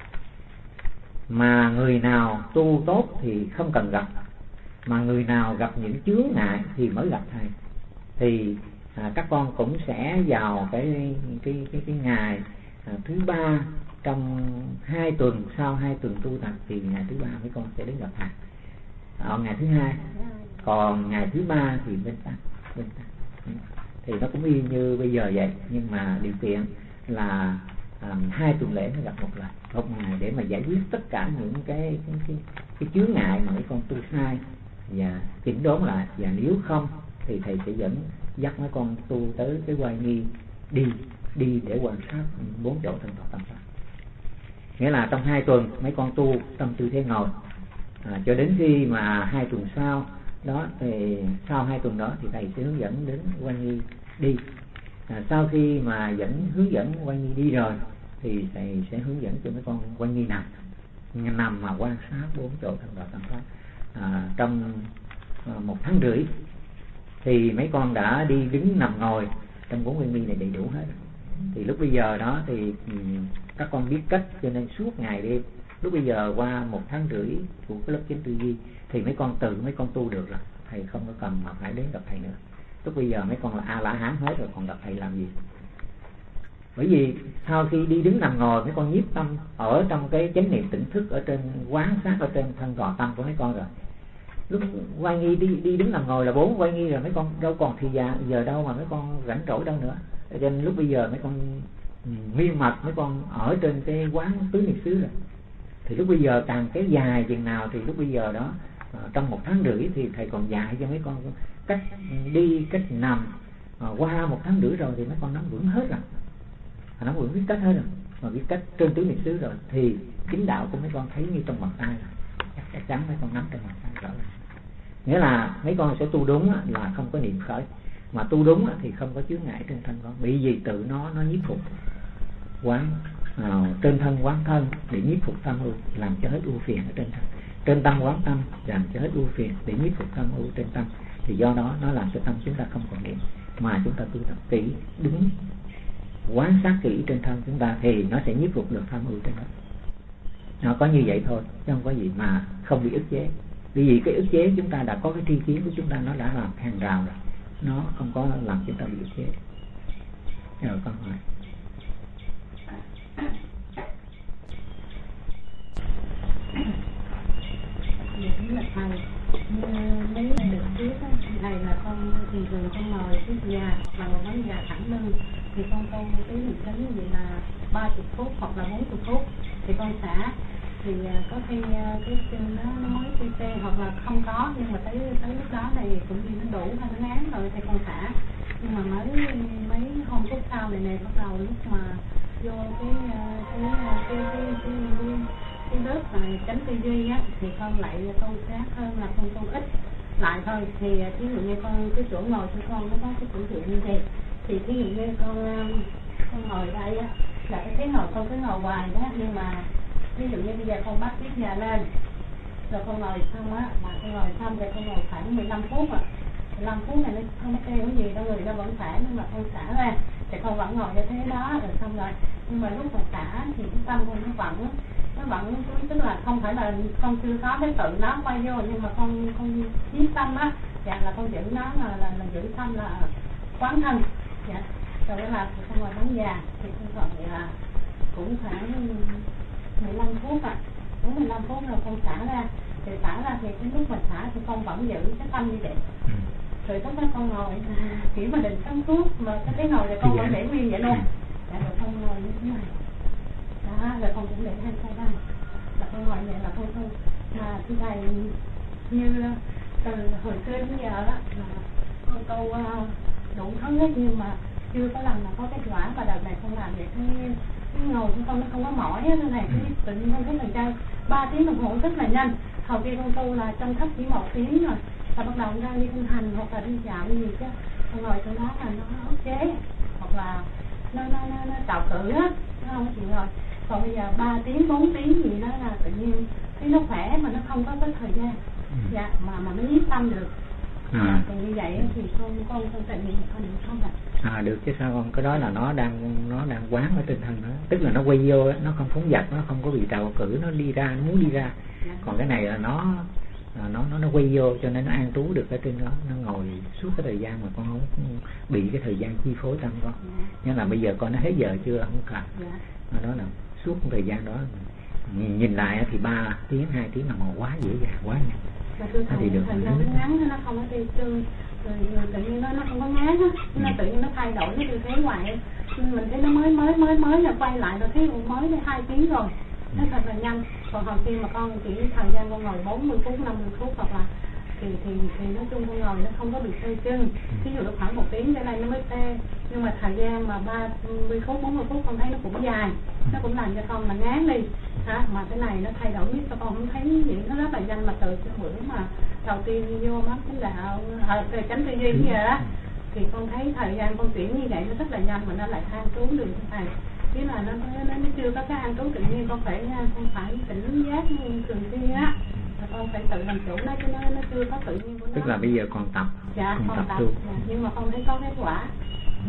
Mà người nào tu tốt thì không cần gặp, mà người nào gặp những chướng ngại thì mới gặp thầy. Thì các con cũng sẽ vào cái ngày thứ 3 trong 2 tuần. Sau 2 tuần tu tập thì ngày thứ 3 mấy con sẽ đến gặp thầy. Ngày thứ 2, còn ngày thứ 3 thì bên ta. Thì nó cũng y như bây giờ vậy, nhưng mà điều kiện là 2 tuần lễ mới gặp một lần, một ngày, để mà giải quyết tất cả những cái chướng ngại mà mấy con tu sai và chỉnh đốn lại. Và nếu không thì thầy sẽ dắt mấy con tu tới cái Oai Nghi đi để quan sát 4 chỗ thân Phật tâm Pháp. Nghĩa là trong 2 tuần mấy con tu trong tư thế ngồi, cho đến khi mà 2 tuần sau đó, thì sau 2 tuần đó thì thầy sẽ hướng dẫn đến Oai Nghi đi. Sau khi mà hướng dẫn Oai Nghi đi rồi thì thầy sẽ hướng dẫn cho mấy con Oai Nghi nằm mà quan sát 4 chỗ thân Phật tâm Pháp. Trong 1 tháng rưỡi thì mấy con đã đi đứng nằm ngồi trong 4 nguyên mi này đầy đủ hết. Thì lúc bây giờ đó thì các con biết cách, cho nên suốt ngày đêm, lúc bây giờ qua 1 tháng rưỡi của cái lớp chánh tư duy thì mấy con tu được rồi, thầy không có cần mà phải đến gặp thầy nữa. Lúc bây giờ mấy con là A La Hán hết rồi, còn gặp thầy làm gì? Bởi vì sau khi đi đứng nằm ngồi mấy con nhiếp tâm ở trong cái chánh niệm tỉnh thức, ở trên quán sát ở trên thân tọa tâm của mấy con rồi. Lúc quay nghi đi đứng nằm ngồi là 4 quay nghi rồi, mấy con đâu còn thì giờ đâu mà mấy con rảnh rỗi đâu nữa. Cho nên lúc bây giờ mấy con nguyên mật, mấy con ở trên cái quán tứ niệm xứ rồi. Thì lúc bây giờ càng cái dài chừng nào thì lúc bây giờ đó trong 1 tháng rưỡi thì thầy còn dạy cho mấy con cách đi, cách nằm. Qua 1 tháng rưỡi rồi thì mấy con nắm vững hết rồi, nắm vững biết cách hết rồi, mà biết cách trên tứ niệm xứ rồi thì chính đạo của mấy con thấy như trong bàn tay rồi, chắc chắn mấy con nắm trong bàn tay rõ rồi. Nghĩa là mấy con sẽ tu đúng là không có niệm khởi, mà tu đúng thì không có chướng ngại trên thân con, bởi vì tự nó nhiếp phục quán trên thân quán thân để nhiếp phục tâm ưu, làm cho hết ưu phiền ở trên thân. Trên tâm quán tâm, làm cho hết ưu phiền để nhiếp phục tâm ưu trên tâm. Thì do đó nó làm cho tâm chúng ta không còn niệm, mà chúng ta tu tập kỹ, đứng quán sát kỹ trên thân chúng ta thì nó sẽ nhiếp phục được tham ưu trên đó. Nó có như vậy thôi, chứ không có gì mà không bị ức chế. Bởi vì cái ức chế chúng ta đã có cái tri kiến của chúng ta, nó đã làm hàng rào rồi, nó không có làm chúng ta bị ức chế. Rồi con hỏi. Đúng là thầy, mấy được biết thầy là con thì thường con ngồi cái già hoặc là một cái già thẳng lưng thì con cái niệm xứ vậy là 30 phút hoặc là 40 phút thì con xả, thì có khi cái chân nó mới tê hoặc là không có, nhưng mà tới lúc đó này cũng như nó đủ hay nó ngán rồi thì con xả. Nhưng mà mấy hôm phút sau này bắt đầu lúc mà vô cái lớp này chánh tư duy á thì con lại tu sát hơn là con tu ít lại thôi. Thì ví dụ như con cái chỗ ngồi của con nó có cái chỗ dựa như vậy, thì ví dụ như con ngồi đây á là cái ngồi con cứ ngồi hoài đó, nhưng mà ví dụ như bây giờ con bắt tiếp nhà lên rồi con ngồi xong á, mà con ngồi xong rồi con ngồi khoảng 15 phút à, 15 phút này nó không có kêu cái gì đâu, người ta vẫn xả, nhưng mà con xả ra thì con vẫn ngồi như thế đó rồi xong rồi. Nhưng mà lúc mà xả thì cái tâm con nó vẫn tức là không phải là con chưa có cái tự nó quay vô, nhưng mà con chiếm tâm á, dạ là con giữ nó là giữ tâm là quán thân, dạ. Rồi đó là con ngồi bắn già thì con gọi vậy là cũng khoảng 15 phút à, đúng 15 phút rồi con xả ra. Thì xả ra thì cái lúc mình xả thì con vẫn giữ cái tâm như vậy. Rồi lúc đó con ngồi chỉ mà định sáng suốt mà cái ngồi thì con vẫn để nguyên vậy luôn. Dạ, rồi con ngồi như thế này đó, rồi con cũng để hai tay đây là con ngồi vậy là con tu. Mà thưa thầy, như từ hồi xưa đến giờ đó là con tu đủ thứ hết, nhưng mà chưa có lần nào có kết quả. Và đợt này con làm vậy cái ngồi của con nó không có mỏi á, thế này cái tự nhiên con thấy là chơi 3 tiếng đồng hồ rất là nhanh. Hồi kia con tu là trong thấp chỉ 1 tiếng rồi, và bắt đầu ra đi kinh hành hoặc là đi dạo cái gì chứ con ngồi trong đó là nó ức chế hoặc là nó tạo cử á, nó không có chịu rồi. Còn bây giờ 3 tiếng 4 tiếng gì đó là tự nhiên thấy nó khỏe mà nó không có cái thời gian, dạ, mà nó nhiếp tâm được. Còn như vậy thì con tự nhiên con được không ạ? Được chứ sao con, cái đó là nó đang quán ở trên thân đó, tức là nó quay vô, nó không phóng dật, nó không có bị trào cử, nó đi ra, nó muốn đi ra. Còn cái này là nó quay vô, cho nên nó an trú được ở trên đó, nó ngồi suốt cái thời gian mà con không bị cái thời gian chi phối tâm con. Nghĩa là bây giờ con nó hết giờ chưa, không cần. Đó là suốt thời gian đó nhìn lại thì 3 tiếng 2 tiếng là mà quá dễ dàng, quá nhanh. Thì được thời gian nó ngắn, nó không có đi tư, rồi tự nhiên nó không có ngán á, nó tự nhiên nó thay đổi cái tư thế hoài. Mình thấy nó mới là quay lại rồi thấy mới đến 2 tiếng rồi, nó thật là nhanh. Còn hồi khi mà con chỉ thời gian con ngồi 40 phút 50 phút hoặc là thì nói chung con ngồi nó không có bị tê chân. Ví dụ nó khoảng 1 tiếng trở lại nó mới tê, nhưng mà thời gian mà 30 phút 40 phút con thấy nó cũng dài, nó cũng làm cho con mà ngán đi. Mà cái này nó thay đổi biết cho con không thấy gì, nó rất là nhanh. Mà từ cái bữa mà đầu tiên vô mắt chánh đạo về chánh tư duy như vậy đó, thì con thấy thời gian con chuyển như vậy nó rất là nhanh, mà nó lại an trú được như thầy. Chứ là nó chưa có cái an trú tự nhiên, con phải tỉnh giác thường xuyên á, con phải tự làm chủ nó, chứ nó chưa có tự nhiên của nó. Tức là bây giờ còn tập, dạ, còn tập dạ, luôn. nhưng mà con thấy có kết quả. Dạ.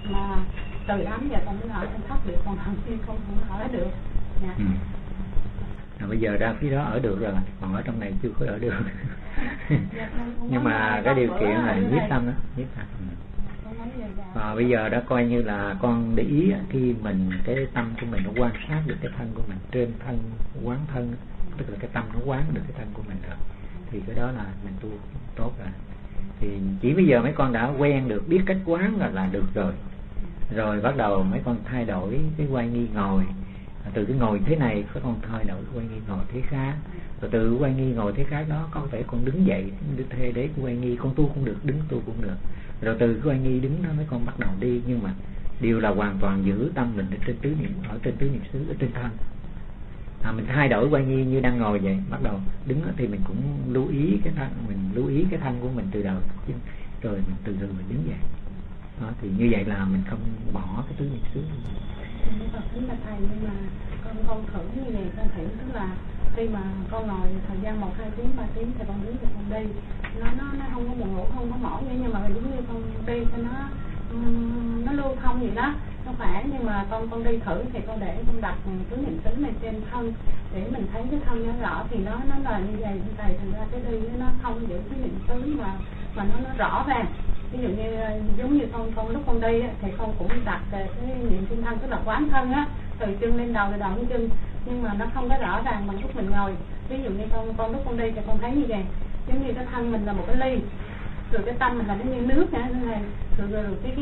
mà từ ấm giờ con mới ở trong thất được, còn thằng kia con không ở được. Dạ. Bây giờ ra phía đó ở được rồi, còn ở trong này chưa có ở được. Nhưng mà cái điều kiện là nhiếp tâm đó, nhiếp tâm. Và bây giờ đã coi như là con để ý khi mình cái tâm của mình nó quan sát được cái thân của mình, trên thân quán thân, tức là cái tâm nó quán được cái thân của mình rồi, thì cái đó là mình tu tốt rồi. Thì chỉ bây giờ mấy con đã quen được, biết cách quán là được rồi. Rồi bắt đầu mấy con thay đổi cái quay nghi ngồi, từ cái ngồi thế này các con thay đổi quay nghi ngồi thế khác, rồi từ quay nghi ngồi thế khác đó con phải con đứng dậy thế để quay nghi, con tu cũng được, đứng tu cũng được. Rồi từ cái quay nghi đứng đó mấy con bắt đầu đi, nhưng mà điều là hoàn toàn giữ tâm mình ở trên tứ niệm, ở trên tứ niệm xứ, ở trên thân. Mình thay đổi quay nghi như đang ngồi vậy, bắt đầu đứng thì mình cũng lưu ý cái thân, mình lưu ý cái thân của mình từ đầu rồi mình từ từ mình đứng dậy. Đó, thì như vậy là mình không bỏ cái tứ niệm xứ. Kính bạch thầy, nhưng mà con thử như này, con thử tức là khi mà con ngồi thời gian 1, 2 tiếng, 3 tiếng thì con đứng thì con đi, nó không có buồn ngủ, không có mỏi nữa, nhưng mà giống như con đi cho nó lưu thông gì đó, nó khỏe. Nhưng mà con đi thử thì con để con đặt tứ niệm xứ này trên thân để mình thấy cái thân nó rõ, thì nó là như vậy. Thầy thành ra cái đi nó thông giữ tứ niệm xứ mà nó rõ ràng. Ví dụ như giống như con lúc con đi thì con cũng đặt cái niệm trên thân, tức là quán thân á, từ chân lên đầu, từ đầu đến chân, nhưng mà nó không có rõ ràng bằng lúc mình ngồi. Ví dụ như con lúc con đi thì con thấy như vậy, giống như cái thân mình là một cái ly, rồi cái tâm mình là nó như nước nữa này, rồi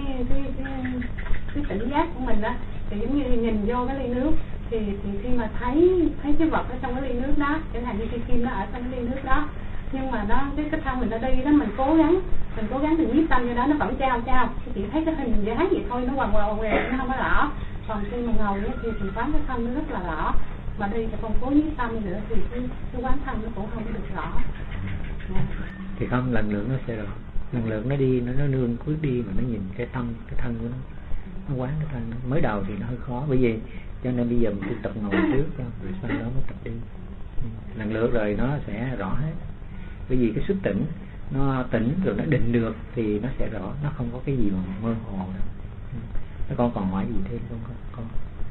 cái tỉnh giác của mình á thì giống như nhìn vô cái ly nước, thì khi mà thấy cái vật ở trong cái ly nước đó, chẳng hạn như cái kim nó ở trong cái ly nước đó, nhưng mà nó cái thân mình nó đi đó, mình cố gắng mình nhiếp tâm vô đó, nó vẫn trao chỉ thấy cái hình dáng vậy thôi, nó hoàng nó không có rõ. Còn khi mà ngồi thì quán cái thân nó rất là rõ, mà đi thì không cố nhiếp tâm nữa thì cái quán thân nó cũng không có được rõ. Thì không, lần lượt nó sẽ rõ, lần lượt nó đi, nó nương cứ đi mà nó nhìn cái tâm, cái thân của nó quán cái thân. Mới đầu thì nó hơi khó, bởi vì cho nên bây giờ mình tập ngồi trước rồi sau đó mới tập đi. Lần lượt rồi nó sẽ rõ hết. Bởi vì cái xuất tỉnh, nó tỉnh rồi nó định được thì nó sẽ rõ, nó không có cái gì mà mơ hồ đâu. Con còn hỏi gì thêm không?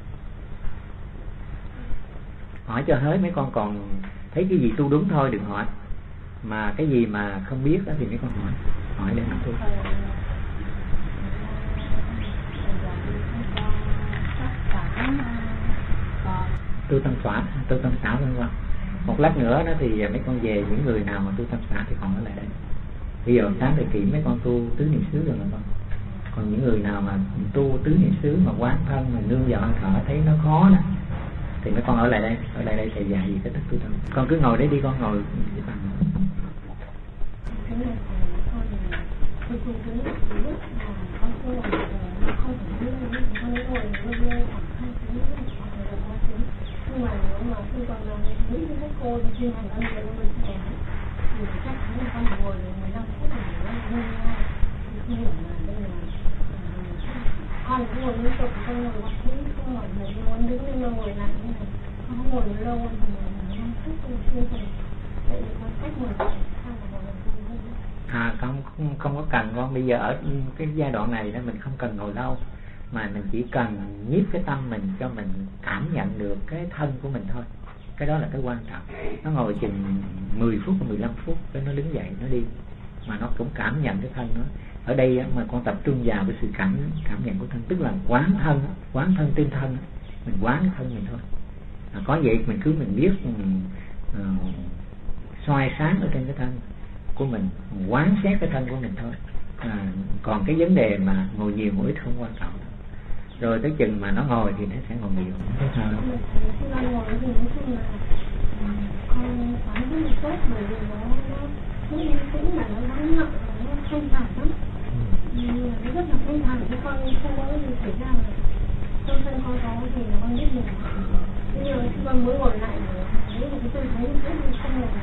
Hỏi cho hết, mấy con còn thấy cái gì tu đúng thôi, đừng hỏi. Mà cái gì mà không biết đó thì mấy con hỏi để mình tu. Tu tâm xóa, tu tâm xảo hơn con. Một lát nữa đó thì mấy con về, những người nào mà tu tâm xả thì còn ở lại đây. Bây giờ sáng thời kỷ mấy con tu tứ niệm xứ rồi mà con. Còn những người nào mà tu tứ niệm xứ mà quán thân mà nương vào hơi thở thấy nó khó đó, thì mấy con ở lại đây thầy dạy gì cái thức tu tâm. Con cứ ngồi đấy đi, con ngồi với bạn. Nhưng mà nếu mà khi còn nghĩ đến các cô thì chuyên hành con người mình sẽ thì chắc chắn là con ngồi 15 phút này nó vui nhau. Thì hiểu là đây là con cũng ngồi liên tục, con ngồi một tí, con ngồi một muốn đứng lên mà ngồi lại như này, con không ngồi lâu thì 15 phút thì chưa rồi. Vậy thì con cách ngồi lại sao mà ngồi không có cần con. Bây giờ ở cái giai đoạn này đó mình không cần ngồi lâu, mà mình chỉ cần nhiếp cái tâm mình cho mình cảm nhận được cái thân của mình thôi. Cái đó là cái quan trọng. Nó ngồi chừng 10 phút, 15 phút cái nó đứng dậy nó đi, mà nó cũng cảm nhận cái thân nó. Ở đây mà con tập trung vào cái sự cảm nhận của thân, tức là quán thân trên thân, mình quán cái thân mình thôi. Có vậy mình cứ mình biết soi sáng ở trên cái thân của mình quán xét cái thân của mình thôi. Còn cái vấn đề mà ngồi nhiều ngồi ít không quan trọng. Rồi tới chừng mà nó ngồi thì nó sẽ ngồi nhiều. Thế sao đâu? Ngồi thì nói chung là con quán rất là tốt, bởi vì nó yên tĩnh mà nó lắng lặng, nó thanh thản lắm. Nó rất là thanh thản, chứ con không có gì xảy ra mà trong thân con có thì là con biết được. Nhưng mà con mới ngồi lại đấy là cái tư thế rất là không ngồi.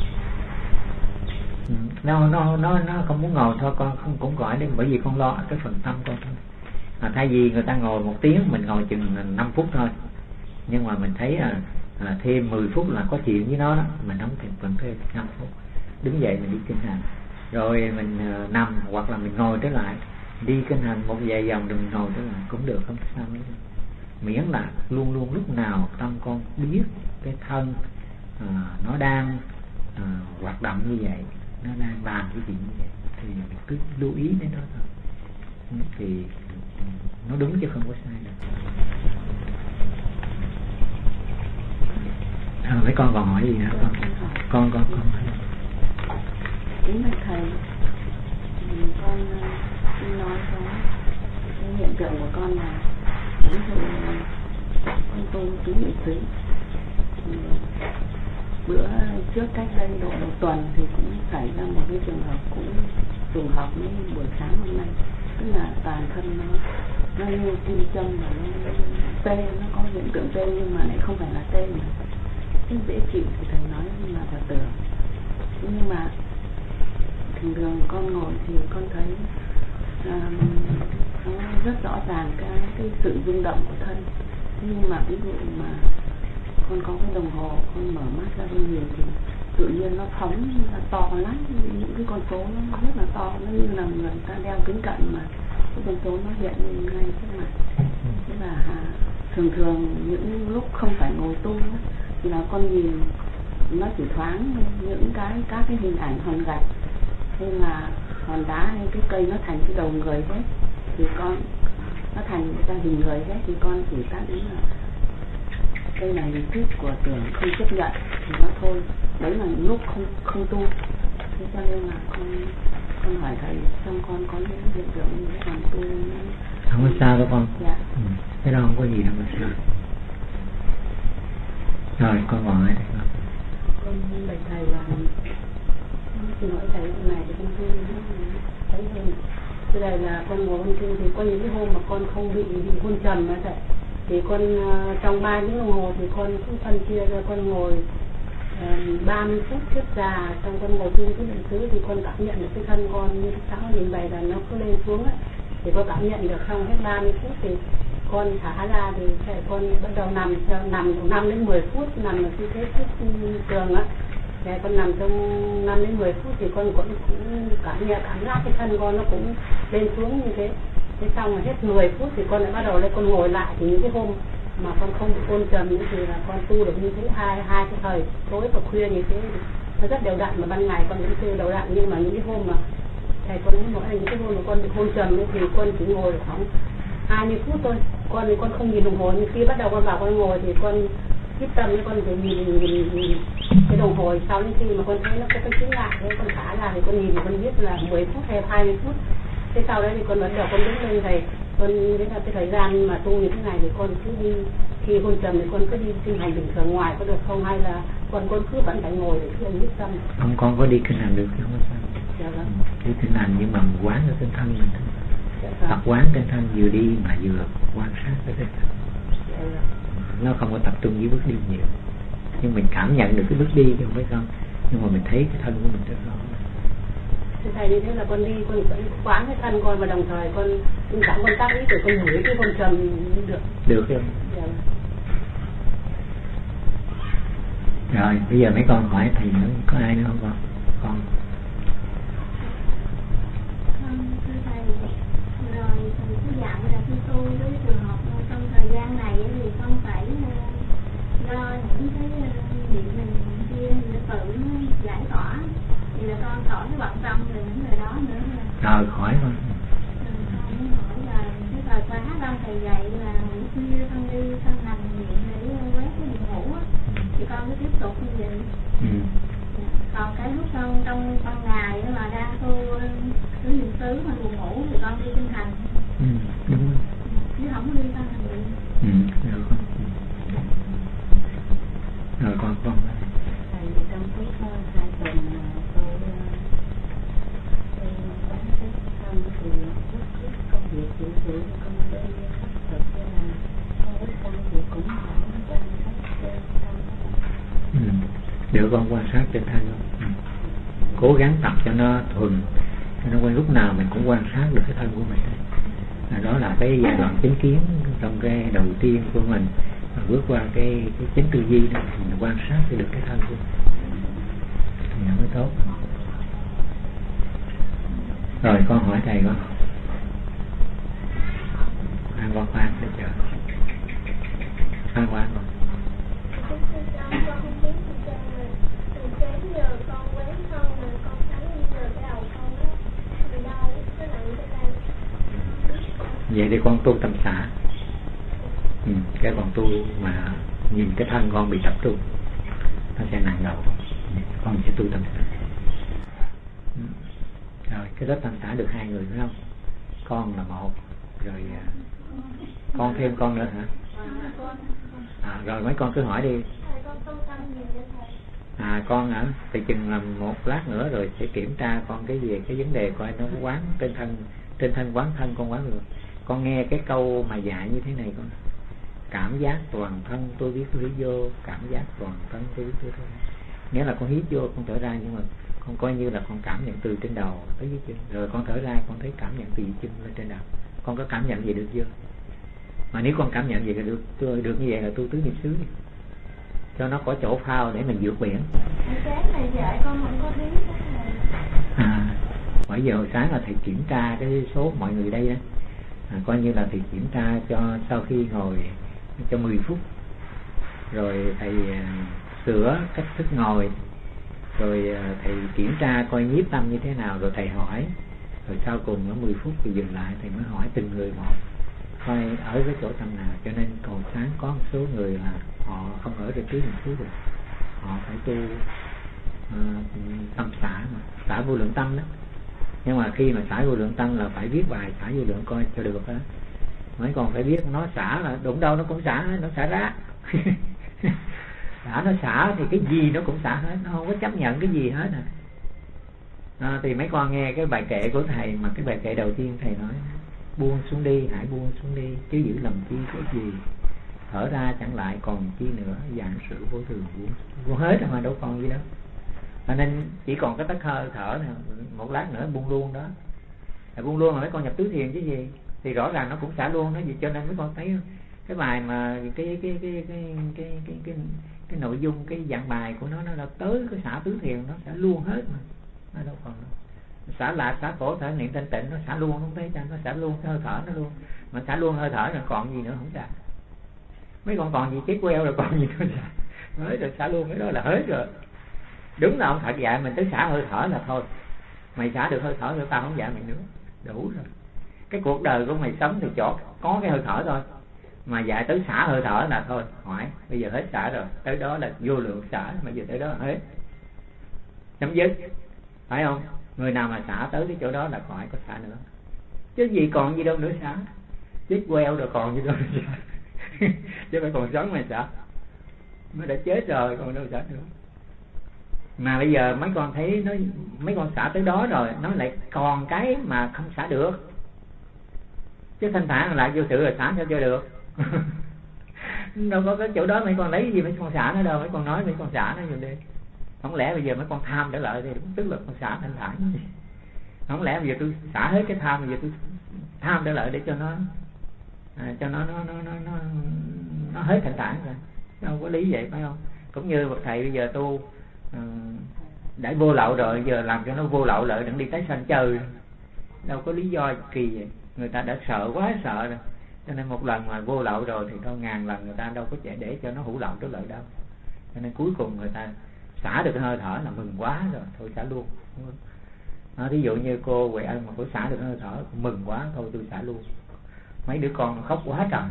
Nó không muốn ngồi thôi, con không cũng gọi đi, bởi vì con lo cái phần tâm con thôi. Thay vì người ta ngồi 1 tiếng, mình ngồi chừng 5 phút thôi, nhưng mà mình thấy thêm 10 phút là có chuyện với nó đó, mình không cần thêm 5 phút. Đứng dậy mình đi kinh hành, rồi mình nằm hoặc là mình ngồi trở lại, đi kinh hành một vài vòng đồng hồ thế là cũng được, không sao hết. Miễn là luôn luôn lúc nào tâm con biết cái thân nó đang hoạt động như vậy, nó đang làm cái chuyện như vậy, thì mình cứ lưu ý đến nó thôi, thì nó đúng chứ không có sai được. Mấy con còn hỏi gì nữa con? Kính bạch thầy, con xin nói có cái hiện tượng của con là ví dụ con tu tứ niệm xứ, bữa trước cách đây độ 1 tuần thì cũng xảy ra một cái trường hợp cũng trùng hợp với buổi sáng hôm nay, tức là toàn thân nó như kim châm và nó tê, nó có hiện tượng tê nhưng mà lại không phải là tê mà cái dễ chịu thì thầy nói là giả tưởng. Nhưng mà thường thường con ngồi thì con thấy nó rất rõ ràng cái sự rung động của thân. Nhưng mà ví dụ mà con có cái đồng hồ, con mở mắt ra hơi nhiều thì tự nhiên nó phóng là to lắm, những cái con số nó rất là to, nó như là người ta đeo kính cận mà cái con số nó hiện ngay trước mặt. Thế là thường thường những lúc không phải ngồi tu thì là con nhìn nó chỉ thoáng những các cái hình ảnh hòn gạch hay là hòn đá hay cái cây nó thành cái đầu người hết, thì con nó thành ra hình người hết, thì con chỉ tác ý là đây là hình thức của tưởng không chấp nhận thì nó thôi. Đấy là những lúc không tu. Thế cho nên là con hỏi thầy, xong con có những hiện tượng như thế còn tu không có sao đâu con. Dạ. Cái đó không có gì đâu mà sao. Rồi con hỏi đây con. Con bạch thầy là xin hỏi thầy hôm nay thì con tu thấy hơn. Cái này là con ngồi con tu thì có những cái hôm mà con không bị hôn trầm mà thầy, thì con trong 3 tiếng đồng hồ thì con cũng phân chia ra, con ngồi 30 phút thuyết già, xong con ngồi tu cái niệm xứ thì con cảm nhận được cái thân con như sáng nhìn bày là nó cứ lên xuống ấy, thì con cảm nhận được. Xong hết 30 phút thì con thả ra thì con bắt đầu nằm từ 5 đến 10 phút, nằm ở tư thế tường á. Thì con nằm trong 5 đến 10 phút thì con cũng cảm giác cái thân con nó cũng lên xuống như thế. Thế xong rồi hết 10 phút thì con lại bắt đầu lên con ngồi lại, thì những cái hôm mà con không bị ôn trầm thì là con tu được như thế, hai cái thời tối và khuya như thế nó rất đều đặn, mà ban ngày con vẫn tu đều đặn. Nhưng mà những cái hôm mà thầy con nói mỗi những cái hôm mà con bị hôn trầm thì con chỉ ngồi khoảng 20 phút thôi. Con không nhìn đồng hồ, nhưng khi bắt đầu con vào con ngồi thì con hít tâm, con phải nhìn cái đồng hồ. Sau đến khi mà con thấy nó có cái chững lại, con thả ra thì con nhìn và con biết là 10 phút hay 20 phút. Thế sau đấy thì con bắt đầu con đứng lên thầy, con đến là cái thời gian mà tu như thế này thì con cứ đi, khi hôn trầm thì con cứ đi kinh hành bình thường ngoài có được không, hay là con cứ vẫn phải ngồi để cứ hít tâm? Không, con có đi kinh hành được chứ không có sao. Dạ vâng. Đi kinh hành nhưng mà quán ở trên thân mình thôi. Dạ Tập quán trên thân vừa đi mà vừa quan sát cái thân. Dạ vâng. Nó không có tập trung với bước đi nhiều, nhưng mình cảm nhận được cái bước đi chứ không phải không, nhưng mà mình thấy cái thân của mình rất rõ. Thầy như thế là con đi, con vẫn quán cái thân con, và đồng thời con cảm con tác ý để con ngửi cái hôn trầm được. Được không? Dạ. Rồi bây giờ mấy con hỏi thầy nữa, có ai nữa không con? Con. Thưa thầy, rồi thầy cứ dặn là khi tu với trường hợp trong thời gian này thì con phải do những cái niệm mình kia để tự giải tỏa, thì là con khỏi cái bận tâm về những người đó nữa. Rồi khỏi con. Con muốn hỏi là cái thời khóa đâu thầy dạy là buổi khuya con đi con nằm niệm để quét cái buồn ngủ á, thì con cứ tiếp tục như vậy. Còn cái lúc trong ban ngày mà đang tu tứ niệm xứ mà buồn ngủ thì con đi kinh hành. Đúng rồi. Chứ không có đi kinh hành được. Được con. Rồi con. Thầy trong suốt 2 tuần tôi bán cái thân thì rất công việc chịu sự công ty khắc thực, cho là con với con thì cũng hỏi quan sát trên thân. Được con quan sát trên thân con. Cố gắng tập cho nó thuần, cho nó quen, lúc nào mình cũng quan sát được cái thân của mình. Đó là cái giai đoạn chánh kiến trong cái đầu tiên của mình. Bước qua cái chánh tư duy đó thì mình quan sát được cái thân của mình thì nó mới tốt. Rồi con hỏi thầy con. Khoan để chờ. Khoan rồi. Con không biết gì trơn rồi. Từ sáng giờ con quán thân mà con thấy giờ cái đầu con nó bị đau, nó nặng trên đây. Vậy thì con tu tâm xả. Cái con tu mà nhìn cái thân con bị tập trung, nó sẽ nặng đầu. Con sẽ tu tâm xả. Rồi cái lớp tâm xả được 2 người phải không? Con là 1, rồi con thêm con nữa hả? Rồi mấy con cứ hỏi đi. Con hả? Thì chừng làm 1 lát nữa rồi sẽ kiểm tra con cái vấn đề coi nó quán trên thân quán thân con quán được. Con nghe cái câu mà dạy như thế này con: cảm giác toàn thân tôi biết tôi hít vô, cảm giác toàn thân tôi biết tôi thôi. Nghĩa là con hít vô con thở ra, nhưng mà con coi như là con cảm nhận từ trên đầu tới dưới chân, rồi con thở ra con thấy cảm nhận từ chân lên trên đầu. Con có cảm nhận gì được chưa? Mà nếu con cảm nhận gì được như vậy là tu tứ niệm xứ đi, cho nó có chỗ phao để mình vượt biển. Sáng này dạy con không có biết cái này. Bởi giờ hồi sáng là thầy kiểm tra cái số mọi người đây đó, coi như là thầy kiểm tra cho sau khi ngồi cho 10 phút, rồi thầy sửa cách thức ngồi, rồi thầy kiểm tra coi nhiếp tâm như thế nào, rồi thầy hỏi, rồi sau cùng ở 10 phút thì dừng lại, thầy mới hỏi từng người một coi ở cái chỗ tâm nào. Cho nên còn sáng có một số người là họ không ở được tứ niệm xứ được, họ phải tu tâm xả, mà xả vô lượng tâm đó. Nhưng mà khi mà xả vô lượng tâm là phải viết bài xả vô lượng coi cho được đó. Mấy con phải biết nó xả là đụng đâu nó cũng xả hết, nó xả rác. Nó xả thì cái gì nó cũng xả hết, nó không có chấp nhận cái gì hết thì mấy con nghe cái bài kệ của thầy, mà cái bài kệ đầu tiên thầy nói: buông xuống đi, hãy buông xuống đi, chứ giữ lầm chi có gì, thở ra chẳng lại còn chi nữa, dạng sự vô thường buông hết rồi mà đâu còn gì đâu. Cho nên chỉ còn cái tắc hơi thở này, một lát nữa buông luôn đó. Buông luôn là mấy con nhập tứ thiền chứ gì, thì rõ ràng nó cũng xả luôn đó. Vì cho nên mấy con thấy cái bài mà cái nội dung cái dạng bài của nó là tới cái xả tứ thiền, nó xả luôn hết mà, nó đâu còn đâu. Xả lạc, xả khổ, thở niệm thanh tịnh, nó xả luôn, không thấy chăng? Nó xả luôn cái hơi thở nó luôn. Mà xả luôn hơi thở rồi còn gì nữa không xả. Mấy con còn gì chết queo rồi còn gì nữa xả. Mới rồi xả luôn cái đó là hết rồi. Đúng là ông Phật dạy mình tới xả hơi thở là thôi. Mày xả được hơi thở rồi tao không dạy mày nữa. Đủ rồi. Cái cuộc đời của mày sống thì chỗ có cái hơi thở thôi. Mà dạy tới xả hơi thở là thôi, hỏi bây giờ hết xả rồi, tới đó là vô lượng xả, mà giờ tới đó là hết, chấm dứt, phải không? Người nào mà xả tới cái chỗ đó là khỏi có xả nữa, chứ gì còn gì đâu nữa xả, chết queo rồi còn gì đâu nữa xả. Chứ phải còn sống mà xả, mới đã chết rồi còn đâu xả nữa. Mà bây giờ mấy con thấy nó, mấy con xả tới đó rồi nó lại còn cái mà không xả được, chứ thanh thản lại vô sự rồi xả sao cho được. Đâu có cái chỗ đó mấy con lấy cái gì mấy con xả nó đâu, mấy con nói mấy con xả nó rồi đi. Không lẽ bây giờ mấy con tham trở lại thì tức là con xả thanh thản. Không lẽ bây giờ tôi xả hết cái tham, bây giờ tôi tham trở lại để cho nó nó hết thanh thản rồi. Đâu có lý vậy phải không? Cũng như bậc thầy bây giờ tu đã vô lậu rồi, giờ làm cho nó vô lậu lại, đừng đi tái sanh chơi. Đâu có lý do kỳ vậy. Người ta đã sợ quá sợ rồi, cho nên một lần mà vô lậu rồi thì thôi ngàn lần người ta đâu có chạy để cho nó hữu lậu trở lại đâu. Cho nên cuối cùng người ta xả được hơi thở là mừng quá rồi, thôi xả luôn. Thí dụ như cô Huệ Ân mà cô xả được hơi thở mừng quá, thôi tôi xả luôn. Mấy đứa con khóc quá trời.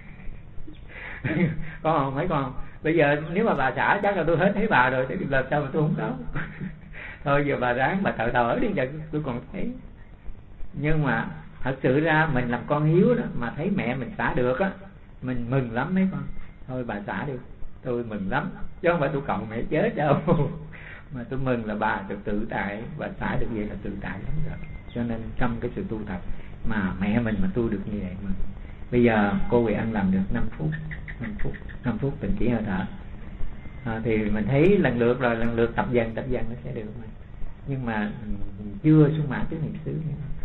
Con mấy con bây giờ nếu mà bà xả chắc là tôi hết thấy bà rồi, thì làm sao mà tôi không có. Thôi giờ bà ráng bà thở đi, giờ tôi còn thấy. Nhưng mà thật sự ra mình làm con hiếu đó, mà thấy mẹ mình xả được á, mình mừng lắm mấy con. Thôi bà xả đi, tôi mừng lắm, chứ không phải tôi cầu mẹ chết đâu. Mà tôi mừng là bà được tự tại, bà xả được vậy là tự tại lắm rồi. Cho nên trong cái sự tu tập mà mẹ mình mà tu được như vậy mà. Bây giờ cô Huệ Ân làm được 5 phút tịnh chỉ hơi thở, thì mình thấy lần lượt tập dần nó sẽ được mà. Nhưng mà chưa sung mãn tứ niệm xứ nữa.